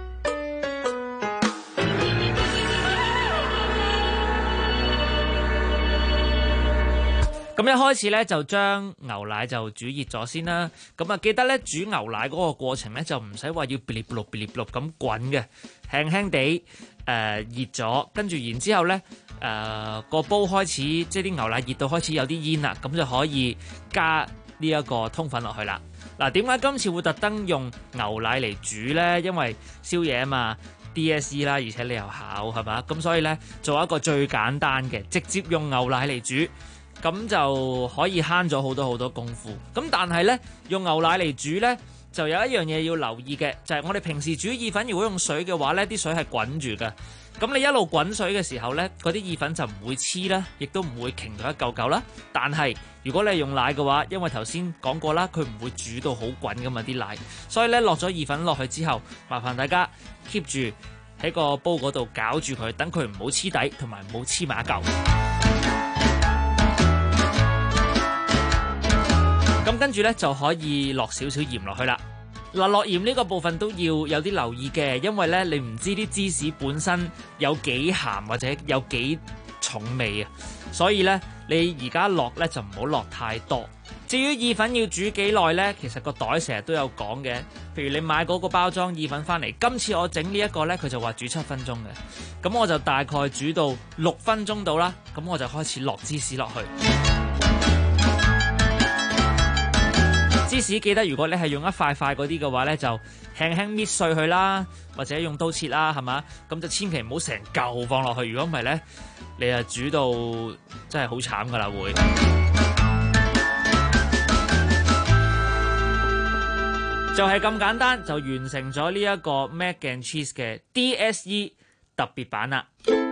K: 咁一開始咧就將牛奶就煮熱咗先啦。咁啊記得咧煮牛奶嗰個過程咧就唔使話要嗶哩嗶哩咁滾嘅，輕輕地熱咗，跟住然之後咧個煲開始即係啲牛奶熱到開始有啲煙啦，咁就可以加呢一個通粉落去啦。嗱，點解今次會特登用牛奶嚟煮咧？因為宵夜啊嘛。DSE 啦，而且你又考係嘛，咁所以咧做一個最簡單嘅，直接用牛奶嚟煮。咁就可以慳咗好多功夫。咁但係呢，用牛奶嚟煮呢，就有一樣嘢要留意嘅，就係我哋平時煮意粉，如果用水嘅話呢，啲水係滾住嘅。咁你一路滾水嘅時候呢，嗰啲意粉就唔會黐啦，亦都唔會傾到一嚿嚿啦。但係如果你係用奶嘅話，因為頭先講過啦，佢唔會煮到好滾噶嘛啲奶，所以呢，落咗意粉落去之後，麻煩大家 keep 住喺個煲嗰度攪住佢，等佢唔好黐底，同埋唔好黐埋一嚿。咁跟住咧就可以落少少鹽落去啦。嗱，落鹽呢個部分都要有啲留意嘅，因為咧你唔知啲芝士本身有幾鹹或者有幾重味啊，所以咧你而家落咧就唔好落太多。至於意粉要煮幾耐咧，其實個袋成日都有講嘅。譬如你買嗰個包裝意粉翻嚟，今次我整呢一個咧，佢就話煮7分鐘嘅，咁我就大概煮到6分鐘到啦，咁我就開始落芝士落去。芝士記得，如果你係用一塊塊嗰啲嘅話呢，就輕輕搣碎佢啦，或者用刀切啦，係嘛？咁就千祈唔好成嚿放落去，如果唔係呢，你啊煮到真係好慘噶啦會。就係咁簡單，就完成咗呢一個 Mac and Cheese 嘅 DSE 特別版啦。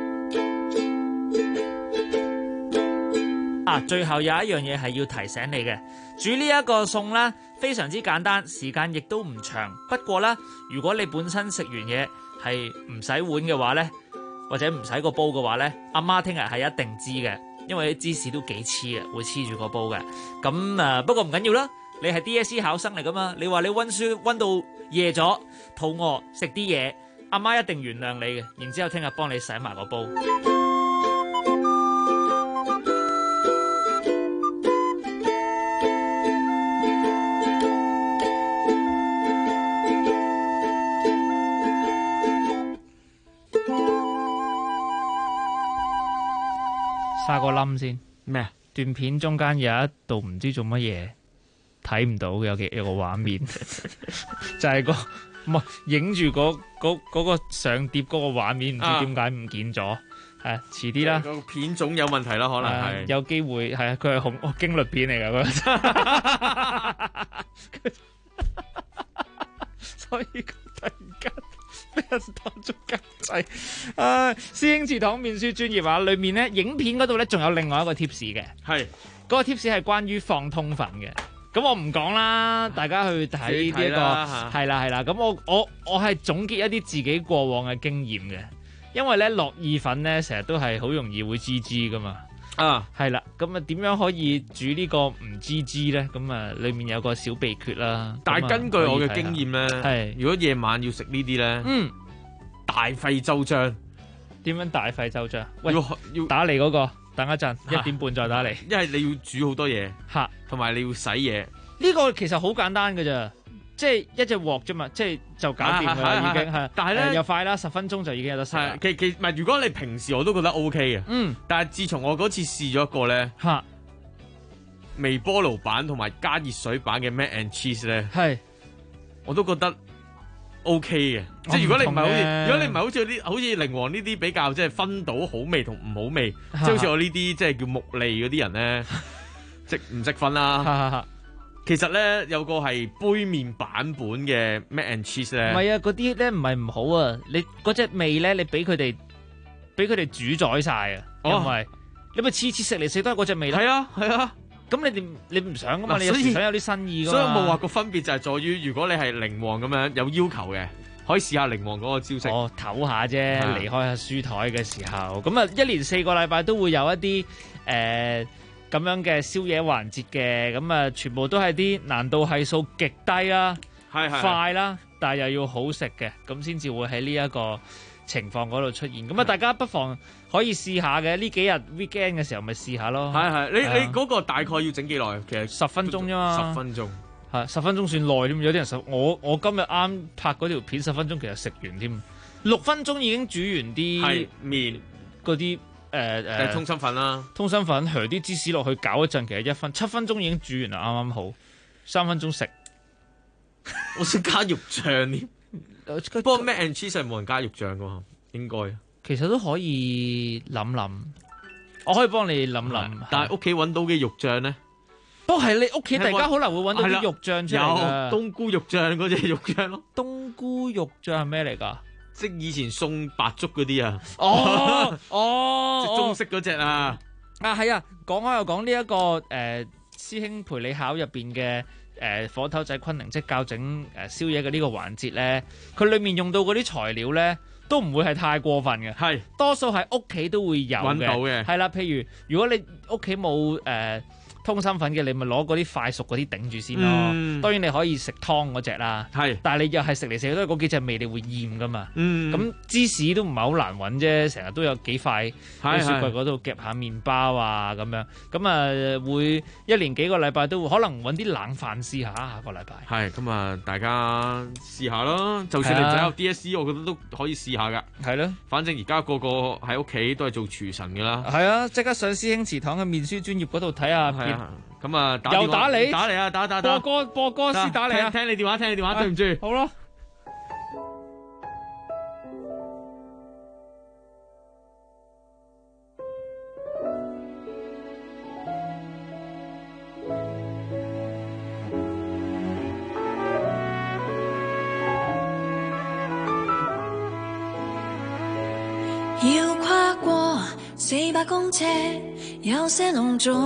K: 最後有一樣嘢係要提醒你嘅，煮呢一個餸啦，非常之簡單，時間亦都唔長。不過啦，如果你本身食完嘢係唔洗碗嘅話呢，或者唔洗個煲嘅話呢，阿媽聽日係一定知嘅，因為啲芝士都幾黐嘅，會黐住個煲嘅。咁不過唔緊要啦，你係 DSE 考生嚟噶嘛，你話你溫書溫到夜咗，肚餓食啲嘢，阿媽一定原諒你嘅，然之後聽日幫你洗埋個煲。沙個冧先咩啊？段片中間有一度唔知做乜嘢，睇唔到嘅有個畫面，就係唔係影住嗰個上碟嗰個畫面，唔知點解唔見咗。 係遲啲啦。
J: 個片種有問題啦，可能係
K: 有機會係啊，佢係驚慄片嚟㗎所以突然間俾人當做監製。師兄祠堂面書專頁裏面咧影片嗰度咧仲有另外一個 tips 嘅，
J: 係
K: 嗰個 tips 係關於放通粉嘅。咁我唔講啦，大家去睇呢一個係啦。咁我係總結一啲自己過往嘅經驗嘅，因為咧落意粉咧成日都係好容易會滋滋噶嘛。係啦，咁啊點樣可以煮呢個唔滋滋咧？咁啊裏面有個小秘訣啦。
J: 但係根據我嘅經驗咧，
K: 係如
J: 果夜晚要食呢啲咧，大費周章。
K: 點樣大費周章？喂，要打嚟嗰個。等一陣，1點半再打嚟。
J: 因為你要煮好多嘢，同埋你要洗嘢。
K: 呢個其實好簡單㗎咋，即係一隻鑊啫嘛，即係就搞掂㗎啦，已經係。但係咧又快啦，10分鐘就已經有得食。
J: 其唔係，如果你平時我都覺得 OK 嘅。但係自從我嗰次試咗一個咧，微波爐版同埋加熱水版嘅 mac and cheese 咧，我都覺得 OK 嘅。即係如果你唔係好似好似靈王呢啲比較即係分到好味同唔好味，即係好似我呢啲即係叫木脷嗰啲人咧，即唔識分啦。其實咧有個係杯麵版本嘅 mac and cheese 咧，
K: 唔係啊，嗰啲咧唔係唔好啊，你嗰隻味咧，你俾佢哋主宰晒啊，因為你咪次食嚟食都係嗰隻味咯。係
J: 啊，
K: 咁你唔想噶嘛，你有時想有啲新意噶嘛。
J: 所以我冇話個分別就係在於，如果你係靈王咁樣有要求嘅，可以試下靈王嗰個招式。
K: 唞下啫，離開下書台嘅時候，咁啊，一連4個禮拜都會有一啲咁樣嘅宵夜環節嘅，咁啊，全部都係啲難度係數極低啦，快啦，但係又要好食嘅，咁先至會喺呢一個情況嗰度出現。咁啊，大家不妨可以試下嘅，呢幾日 weekend 嘅時候咪試下咯。
J: 你嗰個大概要整幾耐？其實
K: 10分鐘啫嘛。10
J: 分鐘
K: 係10分鐘算耐添，有啲人我今日啱拍嗰條片10分鐘，其實食完添，6分鐘已經煮完啲
J: 麵
K: 嗰啲。
J: 通心粉啦，
K: 通心粉，啲芝士落去搞一陣，其實7分鐘已經煮完啦，啱啱好，3分鐘食。
J: 我識加肉醬添，不過 mac and cheese 係冇人加肉醬噶嘛，應該。
K: 其實都可以諗，我可以幫你諗。
J: 但係屋企揾到嘅肉醬咧，
K: 都係你屋企大家可能會揾到啲肉醬出嚟㗎。
J: 有冬菇肉醬嗰隻肉醬咯。
K: 冬菇肉醬係咩嚟㗎？
J: 即以前送白粥嗰啲啊，即中式嗰隻啊，
K: 係啊，講開又講呢一個師兄陪你考入邊嘅火頭仔昆凌即教整宵夜嘅呢個環節咧，佢裏面用到嗰啲材料咧，都唔會係太過分嘅，係多數係屋企都會有
J: 揾到嘅，
K: 係啦，譬如如果你屋企冇通心粉嘅，你咪攞嗰啲快熟嗰啲頂住先咯。當然你可以食湯嗰隻啦，但係你又係食嚟食去都係嗰幾隻味，你會厭噶嘛。咁芝士都唔係好難揾啫，成日都有幾塊喺雪櫃嗰度夾下麵包啊咁樣。咁啊會一連幾個禮拜都會可能揾啲冷飯試下，下個禮拜。
J: 係咁啊，大家試下咯。就算你唔使有 DSE，我覺得都可以試下噶。係咯，反正而家個個喺屋企都係做廚神噶啦。
K: 係啊，即刻上師兄祠堂嘅面書專頁嗰度睇下。
J: 咁啊，
K: 又打你
J: 啊，打
K: 播歌先打你啊！
J: 聽你電話，對唔住。
K: 好咯。
D: 要跨過400公尺，有些隆重。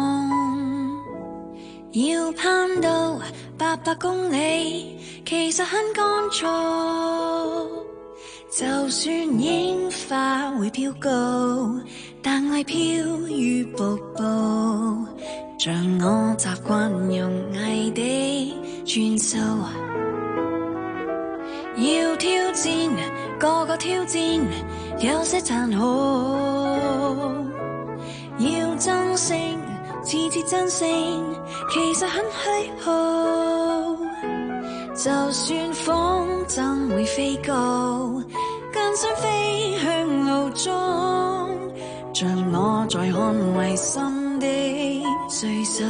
D: 要攀到800公里，其實很乾燥。就算櫻花會飄高，但愛飄於瀑布。像我習慣用藝的轉數。要挑戰，個個挑戰，有些殘酷。要爭勝，次次真勝，其實很虛耗。就算風箏會飛高，更想飛向路中。像我在捍衛心的歲數。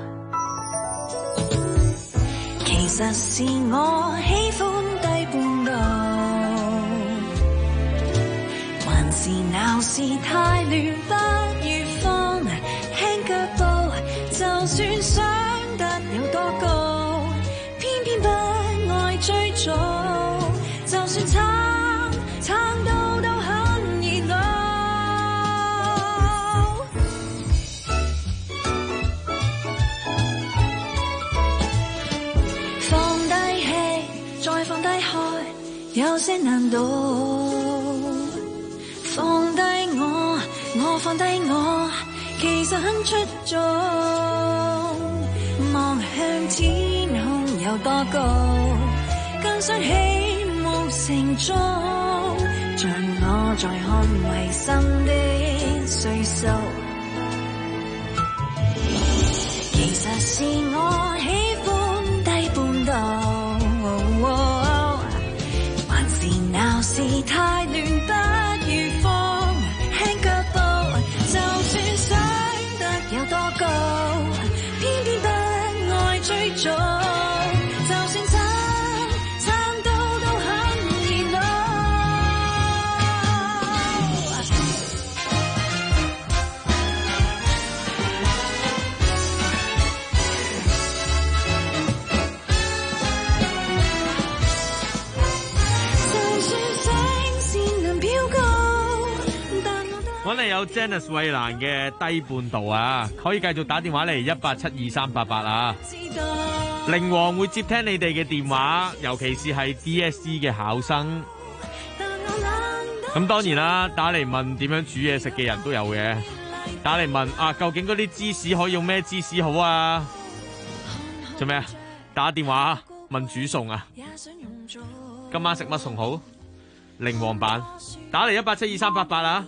D: 其實是我喜歡低半度，還是鬧
L: 鬧市太亂，不如放輕腳步，就算想得有多高，偏偏不愛追逐，就算撐到都很熱鬧。放低氣，再放低開，有些難度。放低我放低我，其實很出眾。望向天空有多高，更想起舞成中，像我在看為生的歲數。其實是我喜歡低半度，還是鬧市太亂，不如放輕腳步，就算想得有多高，偏偏不愛追逐，就算撐到都很熱鬧。就算聲線能飄高，
J: 我哋有 Janice 衛蘭嘅低半度啊，可以繼續打電話嚟1872388啊。靈王會接聽你哋嘅電話，尤其是係 DSE 嘅考生。咁當然啦，打嚟問點樣煮嘢食嘅人都有嘅。打嚟問啊，究竟嗰啲芝士可以用咩芝士好啊？做咩啊？打電話問煮餸啊？今晚食乜餸好？靈王版打嚟1872388啊！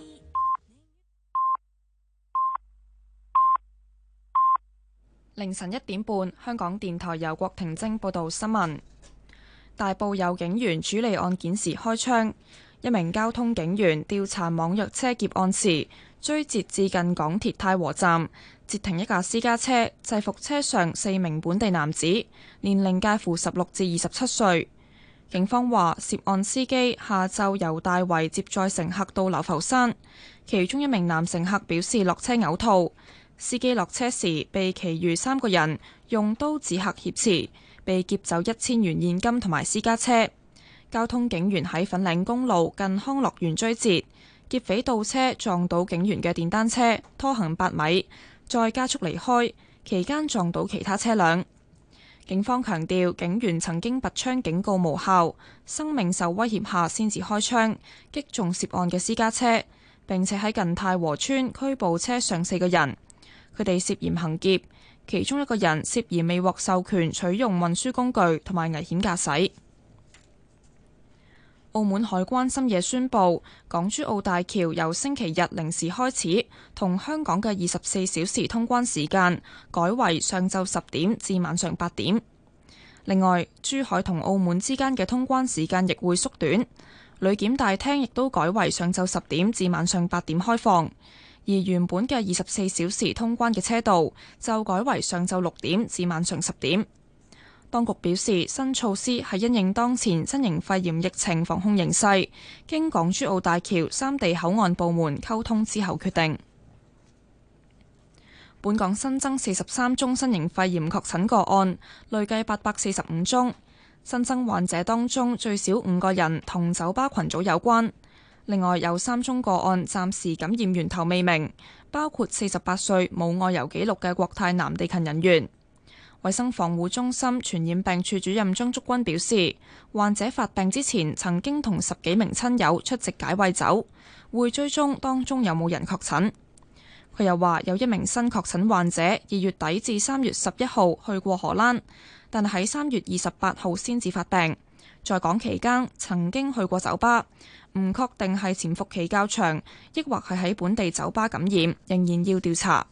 A: 凌晨1點半，香港電台由郭婷晶報道新聞。大埔有警員處理案件時開槍，一名交通警員調查網約車劫案時，追截至近港鐵太和站，截停一架私家車，制服車上4名本地男子，年齡介乎16至27歲。警方話，涉案司機下晝由大圍接載乘客到流浮山，其中一名男乘客表示落車嘔吐。司機落車時被其餘3個人用刀指嚇挾持，被劫走1000元現金同埋私家車。交通警員喺粉嶺公路近康樂園追截，劫匪倒車撞到警員嘅電單車，拖行8米，再加速離開，期間撞到其他車輛。警方強調，警員曾經拔槍警告無效，生命受威脅下先至開槍，擊中涉案嘅私家車，並且喺近太和村拘捕車上4個人。佢哋涉嫌行劫，其中一個人涉嫌未獲授權取用運輸工具同埋危險駕駛。澳門海關深夜宣布，港珠澳大橋由星期日零時開始，同香港嘅24小時通關時間改為上晝10點至晚上8點。另外，珠海同澳門之間嘅通關時間亦會縮短，旅檢大廳亦都改為上晝10點至晚上8點開放。而原本嘅24小時通關嘅車道就改為上晝6點至晚上10點。當局表示，新措施係因應當前新型肺炎疫情防控形勢，經港珠澳大橋3地口岸部門溝通之後決定。本港新增43宗新型肺炎確診個案，累計845宗。新增患者當中最少5個人同酒吧群組有關。另外有3宗個案暫時感染源頭未明，包括48歲冇外遊記錄嘅國泰南地勤人員。衛生防護中心傳染病處主任張竹君表示，患者發病之前曾經同10幾名親友出席解穢酒，會追蹤當中有冇人確診。佢又話有一名新確診患者2月底至3月11號去過荷蘭，但喺3月28號先至發病，在港期間曾經去過酒吧，唔確定係潛伏期較長，抑或係喺本地酒吧感染，仍然要調查。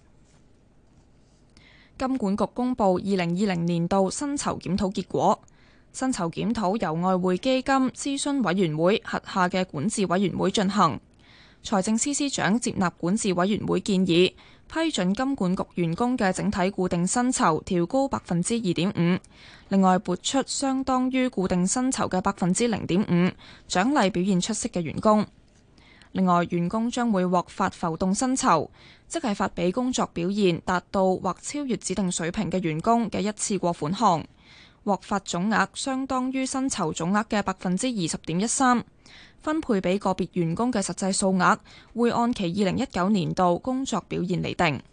A: 金管局公布2020年度薪酬檢討結果，薪酬檢討由外匯基金諮詢委員會轄下嘅管治委員會進行。財政司司長接納管治委員會建議，批准金管局員工嘅整體固定薪酬調高2.5%，另外撥出相當於固定薪酬嘅0.5%，獎勵表現出色嘅員工。 另外，員工將會獲發浮動薪酬，即係發俾工作表現達到或超越指定水平嘅員工嘅一次過款項，獲發總額相當於薪酬總額嘅20.13%，分配俾個別員工嘅實際數額會按其2019年度工作表現釐定。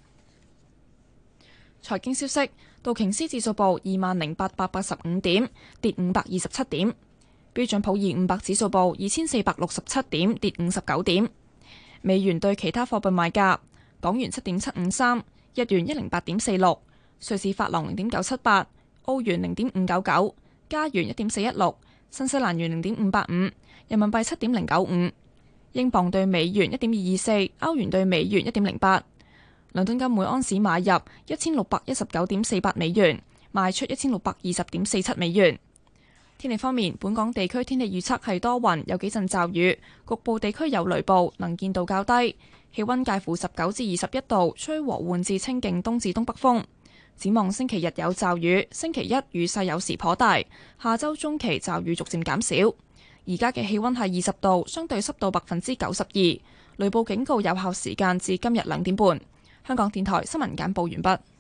A: 財經消息，道瓊斯指數報20,885點，跌527點。標準普爾500指數報2467點，跌59點。美元對其他貨幣賣價：港元7.753，日元108.46，瑞士法郎0.978，澳元0.599，加元1.416，新西蘭元0.585，人民幣7.095，英鎊對美元1.224，歐元對美元1.08。倫敦金每安士買入1619.48美元，賣出1620.47美元。天氣方面，本港地區天氣預測係多雲，有幾陣驟雨，局部地區有雷暴，能見度較低。氣溫介乎19至21度，吹和緩至清勁東至東北風。展望星期日有驟雨，星期一雨勢有時頗大，下周中期驟雨逐漸減少。而家嘅氣溫係20度，相對濕度92%，雷暴警告有效時間至今日2點半。香港電台新聞簡報完畢。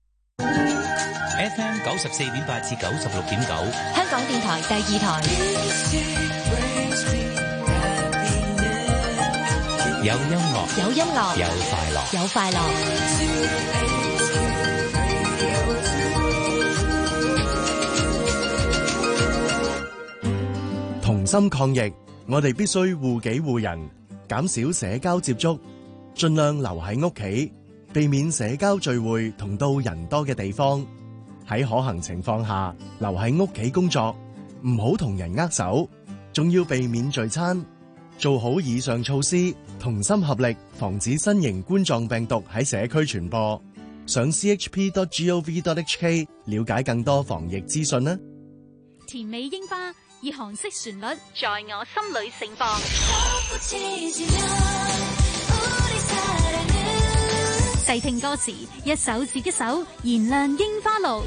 M: FM 94.8至96.9，
B: 香港電台第2台。
M: 有音樂，
B: 有音樂，
M: 有快樂，
B: 有快樂。
F: 同心抗疫，我哋必須護己護人，減少社交接觸，盡量留喺屋企，避免社交聚會同到人多嘅地方。喺可行情況下，留喺屋企工作，唔好同人握手，仲要避免聚餐。做好以上措施，同心合力，防止新型冠狀病毒喺社區傳播。上 chp.gov.hk 了解更多防疫資訊啦。
R: 甜美櫻花以韓式旋律在我心裏盛放。細聽歌詞，一首接一首，燃亮櫻花路。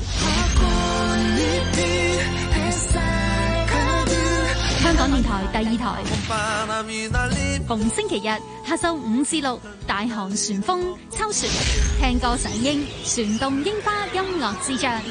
R: 香港電台第2台，逢星期日下晝5至6，大航旋風秋旋，聽歌賞櫻，旋動櫻花音樂之章。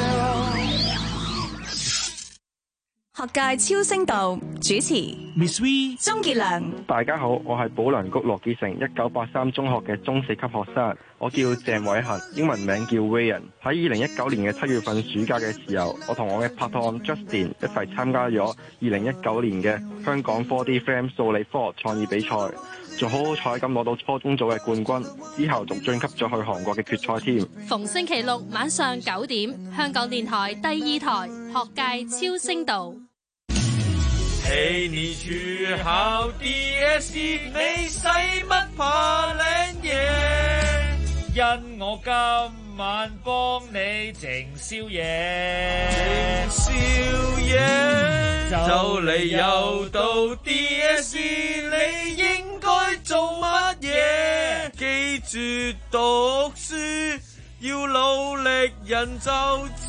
N: 學界超聲道主持 Miss V 鍾傑良。
O: 大家好，我係保良局羅傑城1983中學嘅中4級學生，我叫鄭偉恒，英文名叫 Ryan。喺2019年嘅7月份暑假嘅時候，我同我嘅拍檔 Justin 一齊參加咗2019年嘅香港 4D Frame 數理科學創意比賽，仲好彩咁攞到初中組嘅冠軍，之後仲晉級咗去韓國嘅決賽添。
R: 逢星期六晚上9點，香港電台第2台學界超聲道。
J: 陪你去考 DSE， 你使乜怕領嘢？因我今晚幫你整宵夜，整宵夜就嚟又到 DSE， 你應該做乜嘢？記住讀書，要努力人就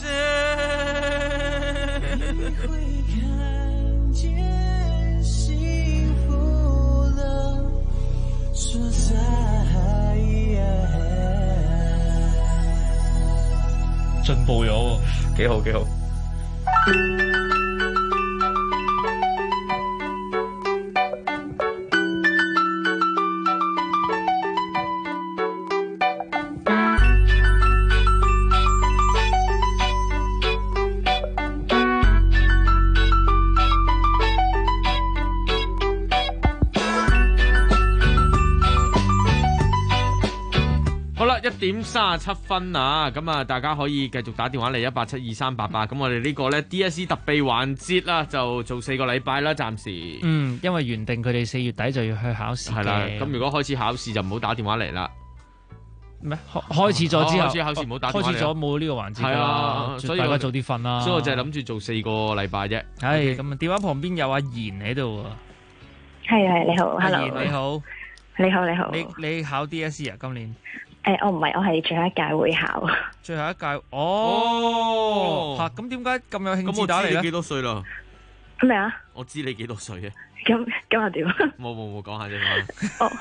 J: 正。進步咗喎，幾好幾好。1:37啊，咁啊，大家可以繼續打電話嚟1872388。咁我哋呢個咧 DSE 特備環節啦，就做4個禮拜啦，暫時。
K: 因為原定佢哋4月底就要去考試嘅。係啦，
J: 咁如果開始考試就唔好打電話嚟啦。
K: 咩？開始咗之後，
J: 開始考試唔好打電話嚟。
K: 開始咗冇呢個環節㗎。
J: 係啊，所以
K: 大家早啲瞓啦。
J: 所以我就係諗住做4個禮拜啫。
K: 係咁啊，電話旁邊有阿妍喺度啊。
P: 係你好 ，Hello。
K: 你好。
P: 你好，你好。
K: 你考 DSE 啊？今年？
P: 我唔係，我係最後一屆會考。
K: 最後一屆哦，嚇咁點解咁有興致打嚟咧？
J: 咁我知你幾多歲啦？
P: 咩啊？
J: 我知你幾多歲嘅。
P: 咁又點？
J: 冇講下啫。
P: 哦。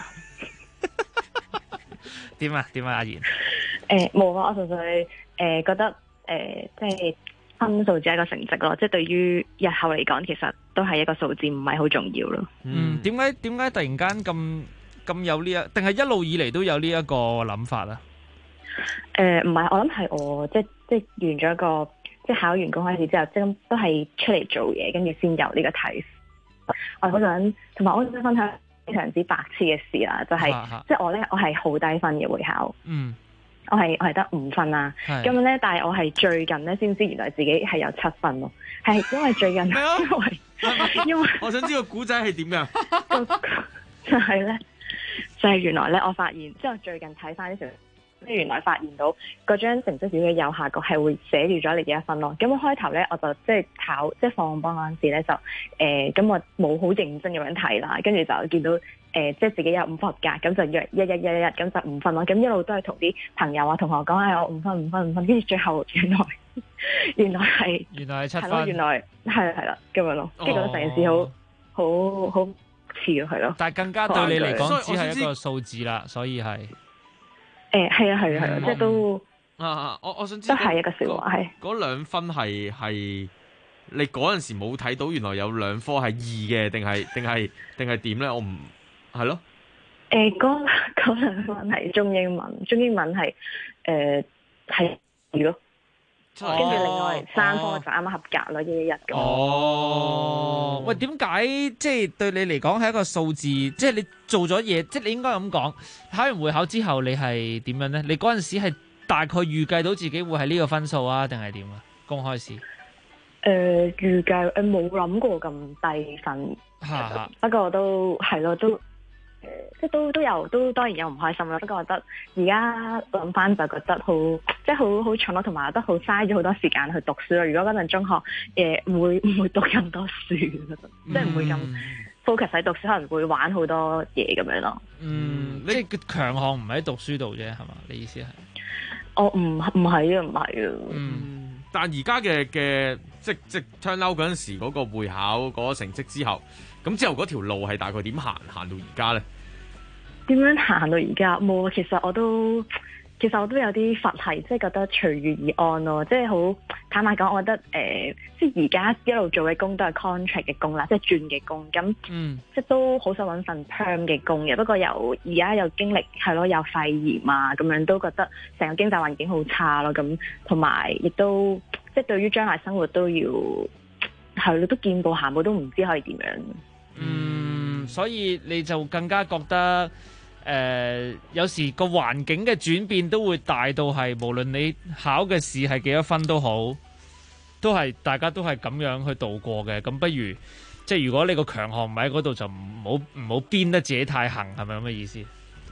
K: 點啊？阿妍？
P: 冇啊！我純粹覺得即係分數只係一個成績咯，即係對於日後嚟講，其實都係一個數字，唔係好重要咯。
K: 點解突然間咁有呢定係一路以嚟都有呢一個諗法啊？
P: 唔係，我諗係我即係完咗一個即係考完公開試之後，即都係出嚟做嘢，跟住先有呢個睇。我好想同埋我想分享非常之白痴嘅事啦，就係即係我係好低分嘅會考。我係得5分啦，咁樣咧，但係我係最近咧先知原來自己係有7分咯，係因為最近因為
J: 我想知個古仔係點㗎？
P: 就係原來咧，我發現即係我最近睇翻啲成績，即係原來發現到嗰張成績表嘅右下角係會寫住咗你幾多分咯。咁我開頭咧我就即係考即係放榜嗰陣時咧就咁我冇好認真咁樣睇啦，跟住就見到。即係自己有5分合格，咁就約11111，咁就5分咯。咁一路都係同啲朋友啊、同學講我5分，跟住最後原來係
K: 7分，
P: 係咯，原來係啦咁樣咯。跟住覺得成件事好似係咯。
K: 但係更加對你嚟講，只係一個數字啦，所以係
P: 係啊，即係都
J: 我想知
P: 都係一個笑話，係
J: 嗰2分係你嗰陣時冇睇到，原來有2科係2嘅，定係點咧？我唔係咯。
P: 嗰2分係中英文係係2咯，跟住另外3科就啱啱合格咯，111咁。
K: 哦，喂，點解即係對你嚟講係一個數字？即係你做咗嘢，即係你應該咁講。考完會考之後，你係點樣咧？你嗰陣時係大概預計到自己會係呢個分數啊，定係點啊？公開試？
P: 預計冇諗過咁低分，不過都係咯，都即係都當然有唔開心啦。不過我覺得而家諗翻就覺得即係好蠢咯，同埋覺得好嘥咗好多時間去讀書咯。如果嗰陣中學唔會讀咁多書，即係唔會咁 focus 喺讀書，可能會玩好多嘢咁樣咯。
K: 即係個強項唔喺讀書度啫，係嘛？你意思係？
P: 我唔係啊。
J: 但而家嘅即 turn out 嗰陣時嗰個會考嗰個成績之後，咁之後嗰條路係大概點行到而家咧？
P: 點樣行到而家？冇，其實我都有啲佛系，即係覺得隨遇而安咯。即係好坦白講，我覺得即係而家一路做嘅工都係 contract 嘅工啦，即係轉嘅工。咁即係都好想揾份 perm 嘅工嘅。不過而家又經歷係咯，有肺炎啊咁樣，都覺得成個經濟環境好差咯。咁同埋亦都即係對於將來生活都要係咯，都見步行步都唔知可以點樣。
K: 所以你就更加覺得。有時個環境嘅轉變都會大到係，無論你考嘅試係幾多分都好，大家都係咁樣去度過嘅。咁不如即係如果你個強項唔喺嗰度，就唔好鞭得自己太行，係咪咁嘅意思？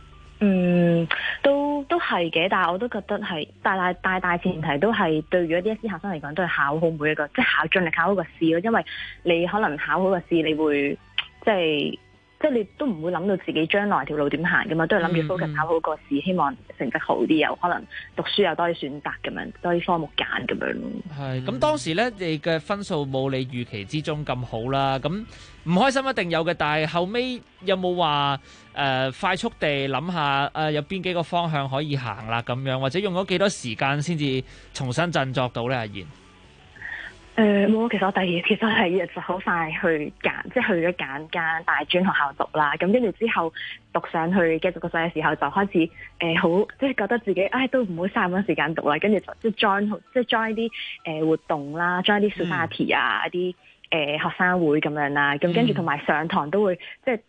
P: 都係嘅，但係我都覺得係大前提都係對於一啲 DSE 考生嚟講，都係考好每一個，即係盡力考好個試咯。因為你可能考好個試，你會即係你都唔會諗到自己將來條路點行噶嘛，都係諗住 focus 考好個試，希望成績好啲，又可能讀書有多啲選擇咁樣，多啲科目揀咁樣。
K: 係咁當時咧，你嘅分數冇你預期之中咁好啦，咁唔開心一定有嘅，但係後尾有冇話快速地諗下有邊幾個方向可以行啦咁樣，或者用咗幾多時間先至重新振作到咧？阿妍？
P: 冇，其實我第二日就好快去揀，即係去咗揀間大專學校讀啦。咁跟住之後讀上去繼續讀上嘅時候，就開始好，即係覺得自己都唔好嘥咁多時間讀啦。跟住就即係 join 啲活動啦，join 啲 society 啊，一啲學生會咁樣啦。咁跟住同埋上堂都會即係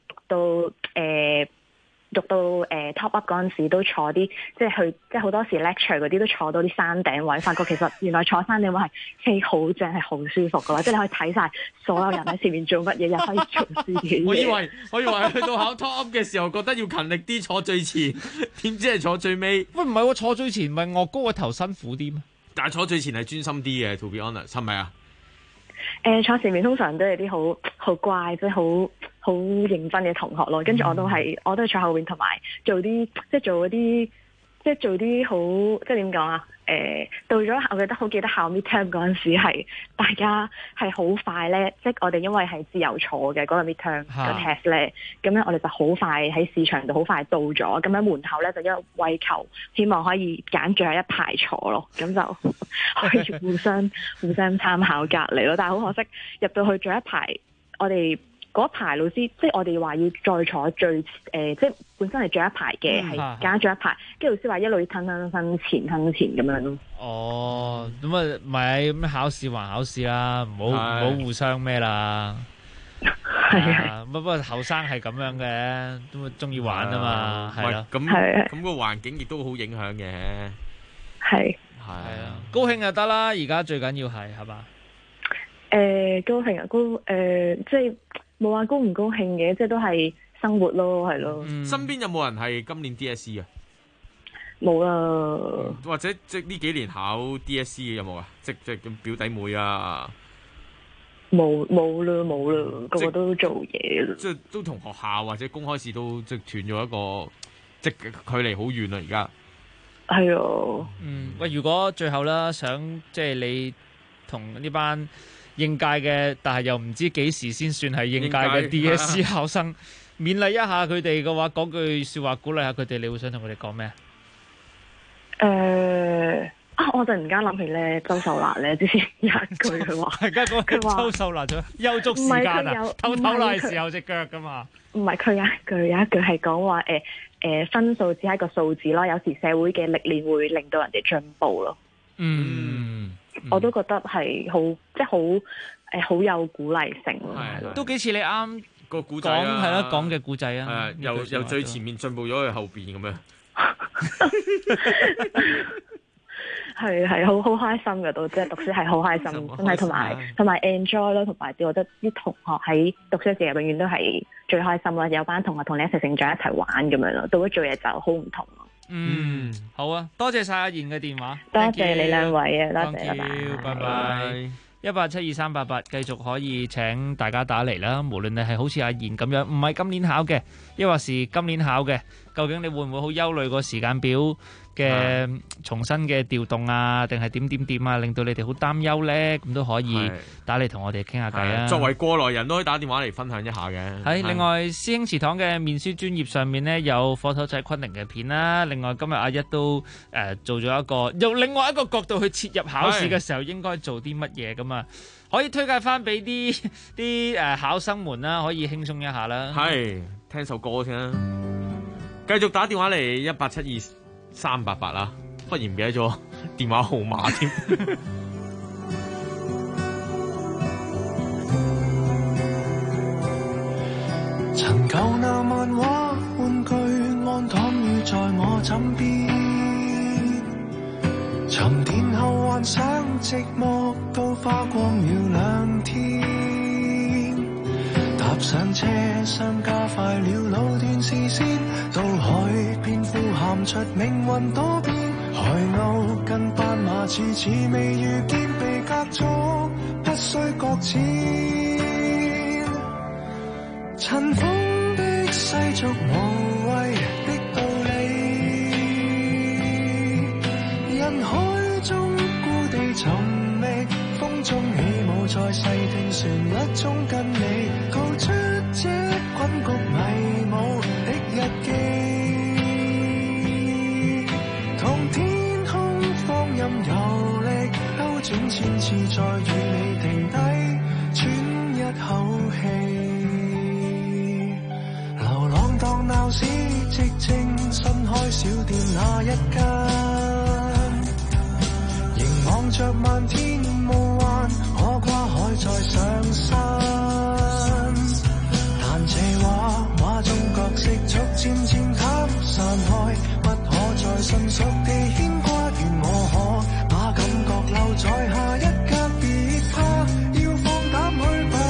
P: 讀到 top up 嗰陣時都坐啲，即係好多時 lecture 嗰啲都坐到啲山頂位，發覺其實原來坐山頂位係氣好正，係好舒服噶啦，即係你可以睇晒所有人喺前面做乜嘢，又可以做自己嘢。
J: 我以為去到考 top up 嘅時候，覺得要勤力啲坐最前，點知係坐最尾？
K: 喂，唔係喎，坐最前唔係岳高個頭辛苦啲咩？
J: 但係坐最前係專心啲嘅 ，to be honest， 係咪啊？
P: 坐前面通常都係啲好乖，即係好認真嘅同學咯。跟住我都係坐後邊，同埋做嗰啲即係做啲好，即係點講啊？到咗我記得考 midterm 嗰陣時係大家係好快咧，即係我哋因為係自由坐嘅嗰個 midterm 個 test 咧，咁樣我哋就好快喺試場度好快到咗，咁樣門口咧就因為為求希望可以揀最後一排坐咯，咁就可以互相參考隔離咯。但係好可惜入到去最後一排，我哋嗰排老師即係我哋話要再坐最即係本身係最後一排嘅，係揀最後一排，跟住老師話一路吞前咁樣咯。
K: 哦，咁啊唔係咁考試還考試啦，唔好互相咩啦。係啊，不過後生係咁樣嘅，都中意玩啊嘛，係咯。
J: 咁個環境亦都好影響嘅。
P: 係
K: 啊，高興就得啦，而家最緊要係嘛？
P: 高興啊，即係冇話高唔高興嘅，即係都係生活咯，係咯。
J: 身邊有冇人係今年 DSE 啊？
P: 冇啦。
J: 或者即係呢幾年考 DSE 嘅有冇啊？即係咁表弟妹啊？
P: 冇啦，個個都做嘢啦。
J: 即係都同學校或者公開試都即係斷咗一個，即係距離好遠啦而家。
P: 係啊。
K: 喂，如果最後啦，想即係你同呢班應屆嘅，但係又唔知幾時先算係應屆嘅 DSE 考生，勉勵一下佢哋嘅話，講句說話鼓勵下佢哋，你會想同佢哋講咩？
P: 我突然間諗起咧，周秀娜咧之前有一句佢話，
K: 大家講周秀娜咗休足時間啊，偷拉時候隻腳噶嘛？唔係，
P: 佢有一句係講話分數只係一個數字咯，有時社會嘅歷練會令到人哋進步咯。我都覺得係好，即係好有鼓勵性咯。
K: 都幾似你啱
J: 個古仔啊，
K: 係咯，講嘅古仔啊。
J: 由最前面進步咗去後邊咁樣。
P: 係好開心嘅，都即係讀書係好開心，真係同埋 enjoy 咯，同埋我覺得啲同學喺讀書嘅時候永遠都係最開心啦，有班同學同你一齊成長一齊玩咁樣咯，到咗做嘢就好唔同咯。
K: 好啊，多謝晒阿妍嘅電話，
P: 多謝你兩位啊，多謝，
K: 拜拜。1872388繼續可以請大家打嚟啦，無論你係好似阿妍咁樣，唔係今年考嘅，抑或是今年考嘅，究竟你會唔會好憂慮個時間表嘅重新嘅調動啊，定係點啊，令到你哋好擔憂咧？咁都可以打嚟同我哋傾下偈啊！
J: 作為過來人都可以打電話嚟分享一下嘅。
K: 另外師兄祠堂嘅面書專頁上面呢，有火頭仔昆凌嘅片啦。另外今日阿一都做咗一個由另外一個角度去切入考試嘅時候應該做啲乜嘢咁啊，可以推介翻俾啲考生們啦，可以輕鬆一下啦。
J: 係聽首歌先啦，繼續打電話嚟1872388啦，忽然唔記得咗電話號碼添。
H: 曾舊那漫畫玩具安躺於在我枕邊，沉澱後幻想寂寞都花光了2天，踏上車廂加快了路段視線，到海邊呼喊出命運多變，海鷗跟斑馬次次未遇見被隔咗，不需擱淺，塵封的世俗無謂的道理，人海中故地尋覓，風中起舞在細聽旋律中跟你逃出這困局迷霧的日記，同天空放任遊歷，兜轉千次再與你停低喘一口氣，流浪當鬧市寂靜，新開小店那一間，凝望着漫天夢幻，可跨海再上山，但這畫中角色逐漸淡散開，不可再迅速地牽掛，願我可把感覺留在下一格，別怕要放膽去吧。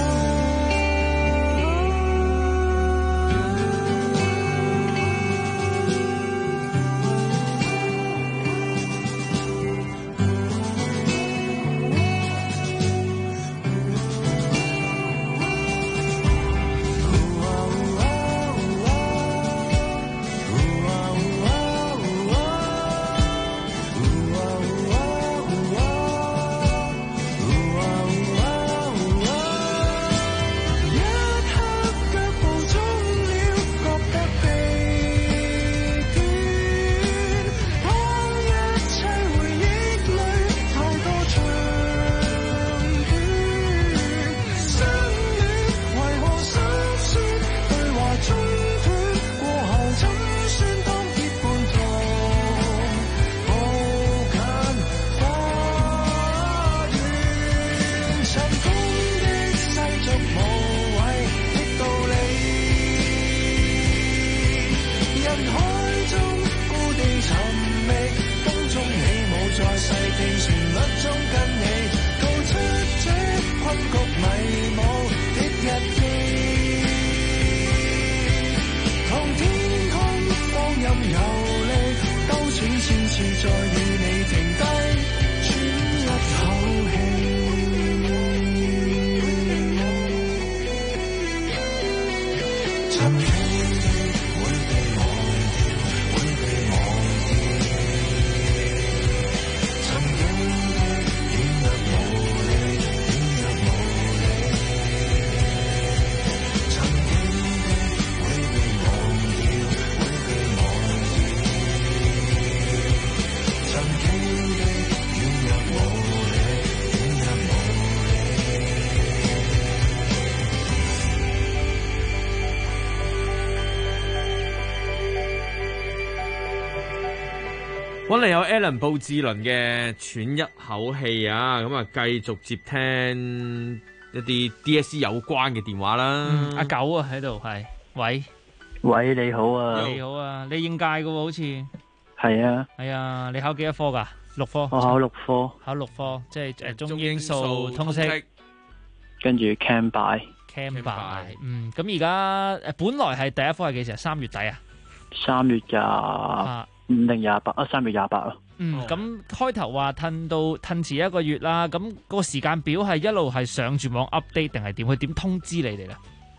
J: 揾嚟有 Alan 布志倫嘅喘一口氣啊，咁啊繼續接聽一啲 DSE 有關嘅電話啦。
K: 阿九啊喺度，係，
Q: 喂，你好啊，
K: 你好啊，你應屆嘅喎，好似
Q: 係啊，
K: 係啊，你考幾多科㗎？6科，
Q: 我考6科，
K: 考6科，即係中英數通識，
Q: 跟住 Cam by，
K: 咁而家本來係第一科係幾時啊？3月底啊
Q: ？3月25定28啊？3月28咯。
K: 咁開頭話褪遲1個月啦，咁個時間表係一路係上住網 update 定係點？佢點通知你哋咧？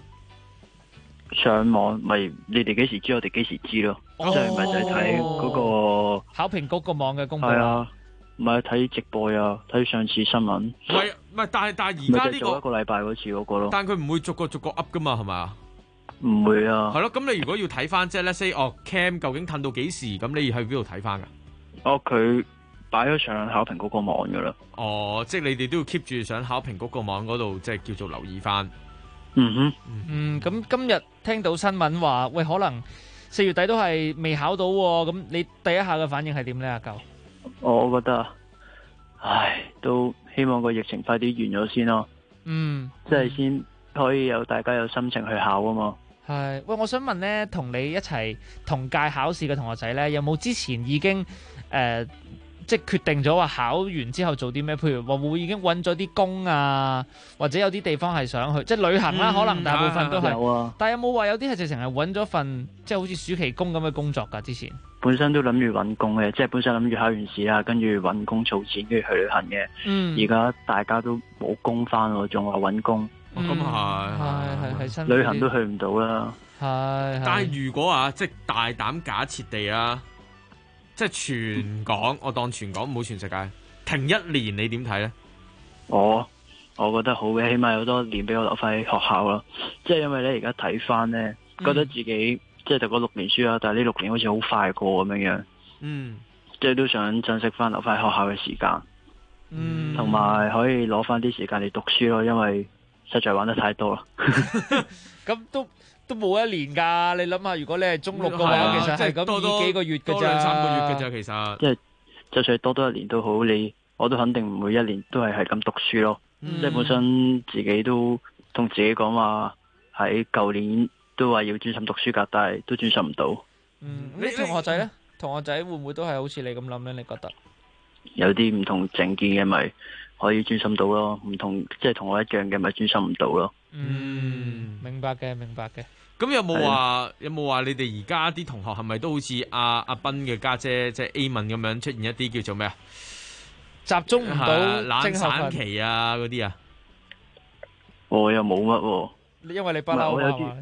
Q: 上網咪你哋幾時知，我哋幾時知咯。即係咪就係睇嗰個
K: 考評局個網嘅公佈？
Q: 係啊，唔係睇直播啊，睇上次新聞。
J: 唔係，但係而家呢個
Q: 一個禮拜嗰次嗰個咯。
J: 但佢唔會逐個 up 噶嘛，係咪啊？
Q: 唔會啊。
J: 係咯，咁你如果要睇翻，即係 let's say Cam 究竟褪到幾時？咁你去邊度睇翻噶？
Q: 佢擺咗上考評局個網噶啦。
J: 即係你哋都要 keep 住上考評局個網嗰度，即係叫做留意翻。
K: 咁今日聽到新聞話，喂，可能4月底都係未考到喎，咁你第一下嘅反應係點咧？阿九，
Q: 我覺得，都希望個疫情快啲完咗先咯。即係先可以大家有心情去考啊嘛。
K: 係，喂，我想問咧，同你一齊同屆考試嘅同學仔咧，有冇之前已經即係決定咗話考完之後做啲咩？譬如話會唔會已經揾咗啲工啊，或者有啲地方係想去，即係旅行啦，可能大部分都係。有啊。但係有冇話有啲係直情係揾咗份即係好似暑期工咁嘅工作㗎？之前
Q: 本身都諗住揾工嘅，即係本身諗住考完試啦，跟住揾工儲錢，跟住去旅行嘅。而家大家都冇工返喎，仲話揾工。
J: 咁係
Q: 旅行都去唔到啦。
K: 係。
J: 但係如果即係大膽假設地啊，即係全港，我當全港唔好全世界停1年，你點睇咧？
Q: 我覺得好嘅，起碼有多年俾我留翻喺學校咯。即係因為咧，而家睇翻咧，覺得自己即係讀過6年書啦，但係呢6年好似好快過咁樣。即係都想珍惜翻留翻喺學校嘅時間。同埋可以攞翻啲時間嚟讀書咯，因為實在玩得太多啦。咁
K: 都冇1年㗎，你諗下，如果你係中6嘅話，其實係咁多幾個月㗎咋，2-3
J: 個月㗎咋，其實。
Q: 即係就算多1年都好，我都肯定唔會1年都係咁讀書咯。即係本身自己都同自己講話，喺舊年都話要專心讀書㗎，但係都專心唔到。
K: 你同學仔咧？同學仔會唔會都係好似你咁諗咧？你覺得？
Q: 有啲唔同政見嘅咪可以專心到咯，唔同即係同我一樣嘅咪專心唔到咯。
K: 明白嘅。
J: 咁有冇話你哋而家啲同學係咪都好似阿斌嘅家姐即係 A 文咁樣出現一啲叫做咩啊？
K: 集中唔到
J: 懶散期啊嗰啲啊？
Q: 我又冇乜喎。
K: 因為你不嬲啊嘛。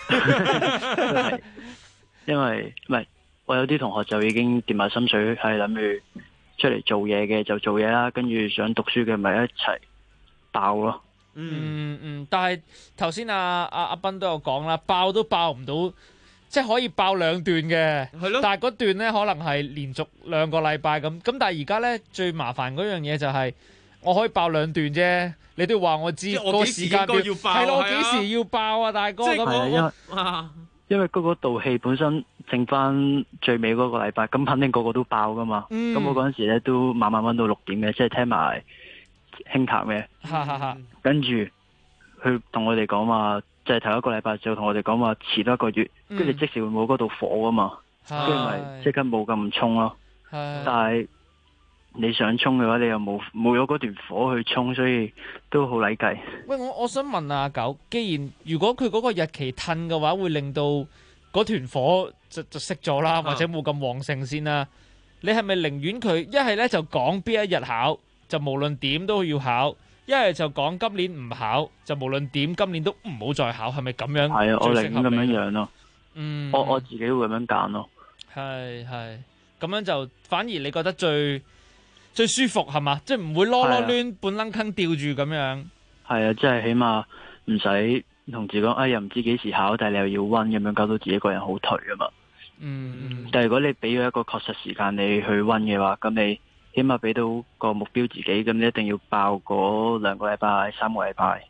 Q: 因為唔係，我有啲同學就已經掂埋心水，係諗住出嚟做嘢嘅就做嘢啦，跟住想讀書嘅咪一齊爆咯。
K: 但係頭先阿斌都有講啦，爆都爆唔到，即係可以爆2段嘅，係咯。但係嗰段咧可能係連續2個禮拜咁。但係而家咧最麻煩嗰樣嘢就係，我可以爆2段啫，你都要話我知個時間表，係咯，我幾時要爆啊，大哥咁。
Q: 因為嗰個道氣本身剩翻最尾嗰個禮拜，咁肯定個個都爆噶嘛。咁我嗰陣時咧都晚溫到6點嘅，即係聽埋輕談嘅。跟住佢同我哋講話，即係頭1個禮拜就同我哋講話遲多1個月，跟住即時會冇嗰度火噶嘛，跟住咪即刻冇咁衝咯。但係你想衝嘅話，你又冇咗嗰段火去衝，所以都好禮計。
K: 喂，我想問阿九，既然如果佢嗰個日期褪嘅話，會令到嗰團火就熄咗啦，或者冇咁旺盛先啦。你係咪寧願佢一係咧就講邊一日考，就無論點都要考；一係就講今年唔考，就無論點今年都唔好再考，係咪咁樣？
Q: 係啊，我寧願咁樣咯。我自己會咁樣揀咯。
K: 係咁樣就反而你覺得最舒服係嘛？即係唔會囉囉攣半撚坑吊住咁樣。係啊，
Q: 即係起碼唔使同自己講，又唔知幾時考，但係你又要溫咁樣，搞到自己個人好頹啊嘛。但係如果你俾咗一個確實時間你去溫嘅話，咁你起碼俾到個目標自己，咁你一定要爆嗰2個禮拜、3個禮拜。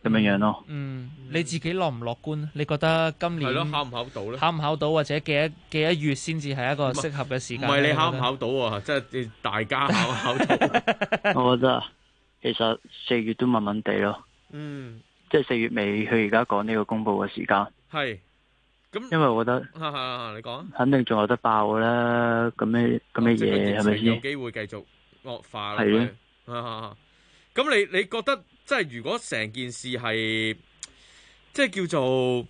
Q: 咁樣咯。
K: 你自己樂唔樂觀？你覺得今年
J: 係咯，考唔考到咧？
K: 考唔考到或者幾多月先至係一個適合嘅時間？
J: 唔係你考唔考到喎，即係大家考唔考到？
Q: 我覺得其實4月都慢慢地咯。即係4月尾，佢而家講呢個公佈嘅時間。
J: 係。咁，
Q: 因為我覺得，
J: 你講，
Q: 肯定仲有得爆啦。咁嘅嘢係咪先？
J: 有機會繼續惡化啦。
Q: 係
J: 咯。咁你覺得，即係如果成件事係，即係叫做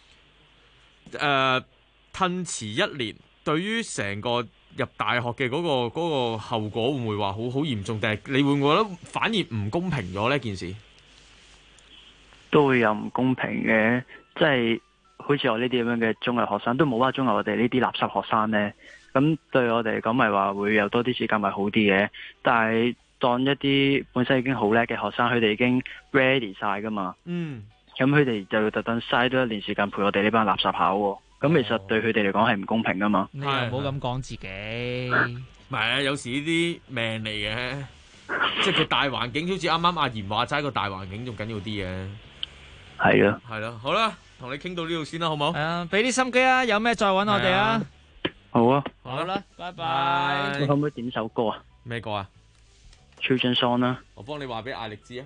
J: 褪遲1年，對於成個入大學嘅嗰個後果，會唔會話好嚴重？定係你會唔會覺得反而唔公平咗呢件事？
Q: 都會有唔公平嘅，即係。好似我呢啲咁樣嘅中藝學生，都冇話中藝我哋呢啲垃圾學生呢。咁對我哋嚟講，咪話會有多啲時間，咪好啲嘅。但係當一啲本身已經好叻嘅學生，佢哋已經 ready 晒噶嘛。咁佢哋就要特登嘥多1年時間陪我哋呢班垃圾考喎。咁其實對佢哋嚟講係唔公平噶嘛。
K: 你又唔好咁講自己。
J: 唔係啊，有時呢啲命嚟嘅，即係個大環境，好似啱啱阿賢話齋，個大環境仲緊要啲嘅。
Q: 係啊。
J: 係咯，好啦。同你傾到呢度先啦，好冇？
K: 係啊，俾啲心機啊！有咩再揾我哋啊！
Q: 好啊，
K: 好啦，拜拜。
Q: 你可唔可以點首歌啊？
J: 咩歌啊
Q: ？Children's Song 啦。
J: 我幫你話俾艾力知啊。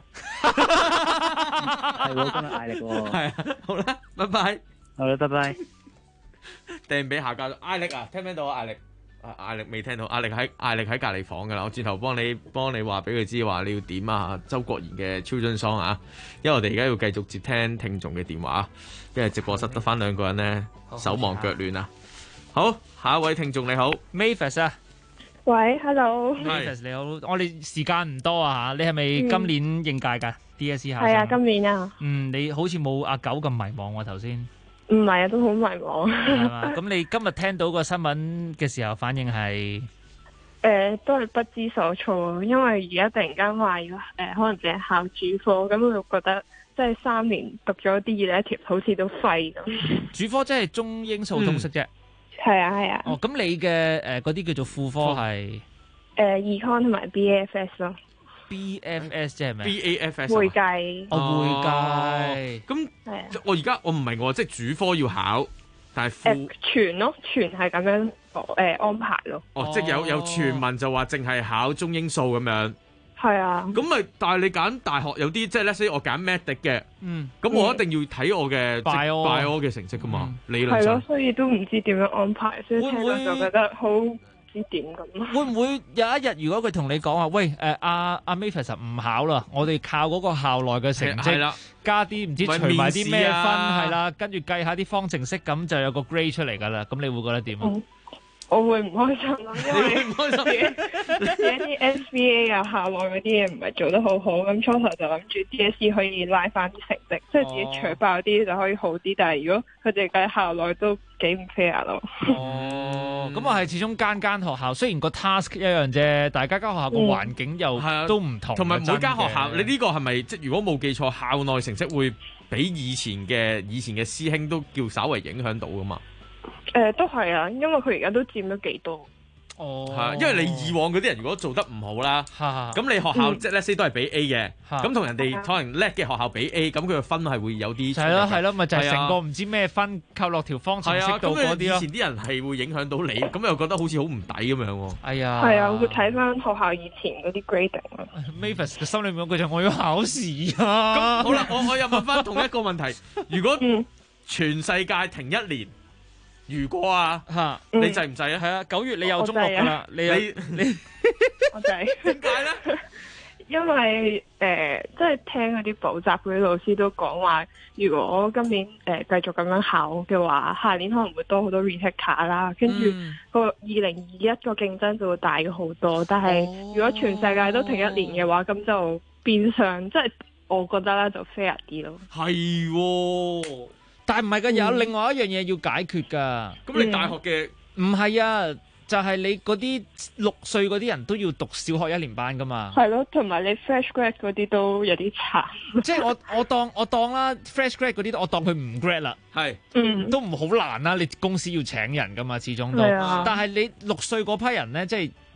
Q: 係喎，今日艾力喎。
J: 係啊，好啦，拜拜。
Q: 好啦，拜拜。
J: 掟俾下家艾力啊，聽唔聽到啊？艾力。艾力未聽到，艾力喺隔離房噶啦，我轉頭幫你話俾佢知，話你要點啊？周國賢嘅 Children's Song 啊，因為我哋而家要繼續接聽聽眾嘅電話，因為直播室得翻2個人咧，手忙腳亂啊。好，下一位聽眾你好
K: ，Mavis 啊，
S: 喂 ，Hello，Mavis
K: 你好，我哋時間唔多啊嚇，你係咪今年應屆㗎 DSE 考生？
S: 係啊，今年啊。
K: 你好似冇阿九咁迷茫喎頭先。
S: 唔係啊，都好迷茫。
K: 係嘛？咁你今日聽到個新聞嘅時候，反應係？
S: 都係不知所措，因為而家突然間話要可能淨係考主科，咁我就覺得即係3年讀咗啲嘢一條好似都廢咁。
K: 主科即係中英數通識啫。
S: 係啊係啊。
K: 哦，咁你嘅嗰啲叫做副科係
S: Econ 同埋 BAFS 咯。
K: BFS 即係咩
J: ？BAFS
S: 會計。
K: 會計。
J: 咁我唔明喎，即係主科要考，但係
S: 全咯，全係咁樣安排咯。
J: 即係有傳聞就話淨係考中英數咁樣。
S: 係啊。
J: 咁咪但係你揀大學有啲即係咧，所以我揀 Medic 嘅。咁我一定要睇我嘅 Bio 嘅成績噶嘛，理論上。
S: 係咯，所以都唔知點樣安排，所以聽落就覺得好。點咁？
K: 會唔會有一日如果佢同你講話，喂阿 Mavis 唔考啦，我哋靠嗰個校內嘅成績加啲唔知除埋啲咩分係啦，跟住計下啲方程式，咁就有個 grade 出嚟㗎啦。咁你會覺得點啊？
S: 我會唔開心咯，因為自己啲 SBA 啊校內嗰啲嘢唔係做得好好，咁初頭就諗住 DSE 可以拉翻啲成績，即係自己取爆啲就可以好啲。但係如果佢哋計校內都幾唔 fair 咯。
K: 咁我係始終間學校，雖然個 task 一樣啫，但係間學校個環境又都唔同。同埋每間學校，
J: 你呢個係咪即如果冇記錯，校內成績會比以前嘅師兄都叫稍為影響到噶嘛？
S: 都係啊，因為佢而家都佔咗幾多。
J: 係，因為你以往嗰啲人如果做得唔好啦，咁你學校即係 let's say 都係俾 A 嘅，咁同人哋可能叻嘅學校俾 A，咁佢嘅分係會有啲。
K: 係咯，咪就係成個唔知咩分扣落條方程式度嗰啲咯。
J: 以前啲人係會影響到你，咁又覺得好似好唔抵咁樣喎。
K: 係啊，
S: 係啊，會睇翻學校以前嗰啲 grading 啊。
K: Mavis 嘅心裏面嗰句就我要考試啊。
J: 咁好啦，我又問翻同一個問題，如果全世界停1年？如果你制唔制啊？
K: 係啊，9月你又中六噶啦，你
S: 我制。點解咧？因為即係聽嗰啲補習嗰啲老師都講話，如果今年繼續咁樣考嘅話，下年可能會多好多 retake 卡啦，跟住個2021個競爭就會大咗好多。但係如果全世界都停1年嘅話，咁就變相即係我覺得咧就 fair 啲咯。
J: 係喎。
K: 但係唔係㗎，有另外一樣嘢要解決㗎。
J: 咁你大學嘅
K: 唔係啊，就係你嗰啲6歲嗰啲人都要讀小學1年班㗎嘛。
S: 係咯，同埋你 fresh grad 嗰啲都有啲慘。
K: 即係我當啦 fresh grad 嗰啲，我當佢唔 grad 啦。
J: 係，
K: 都唔好難啦。你公司要請人㗎嘛，始終都。但係你6歲嗰批人咧，即係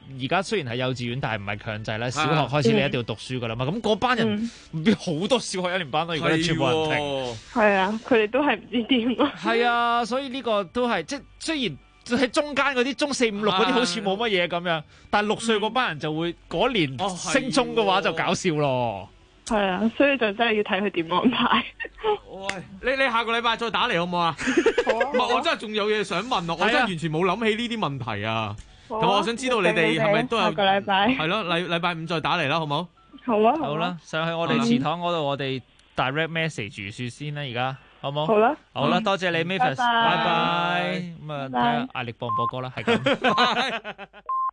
K: 而家雖然係幼稚園，但係唔係強制啦。小學開始你一定要讀書噶啦嘛。咁嗰班人好多小學一年班咯，而家全部人停。
S: 係啊，佢哋都係唔知點咯。
K: 係啊，所以呢個都係即係雖然喺中間嗰啲中4、5、6嗰啲好似冇乜嘢咁樣，但係6歲嗰班人就會嗰年升中嘅話就搞笑咯。
S: 係啊，所以就真係要睇佢點安排。
J: 喂，你下個禮拜再打嚟好唔好啊？唔係，我真係仲有嘢想問啊！我真係完全冇諗起呢啲問題啊。同埋我想知道你哋係咪都有
S: 下個禮拜？
J: 係咯，禮拜5再打嚟啦，好唔好？
S: 好啊，
K: 好啦，上去我哋祠堂嗰度，我哋 direct message 住先啦，而家好唔好？
S: 好啦，
K: 好啦，多謝你 Mavis，拜拜。咁啊，睇下壓力播唔播歌啦，係咁。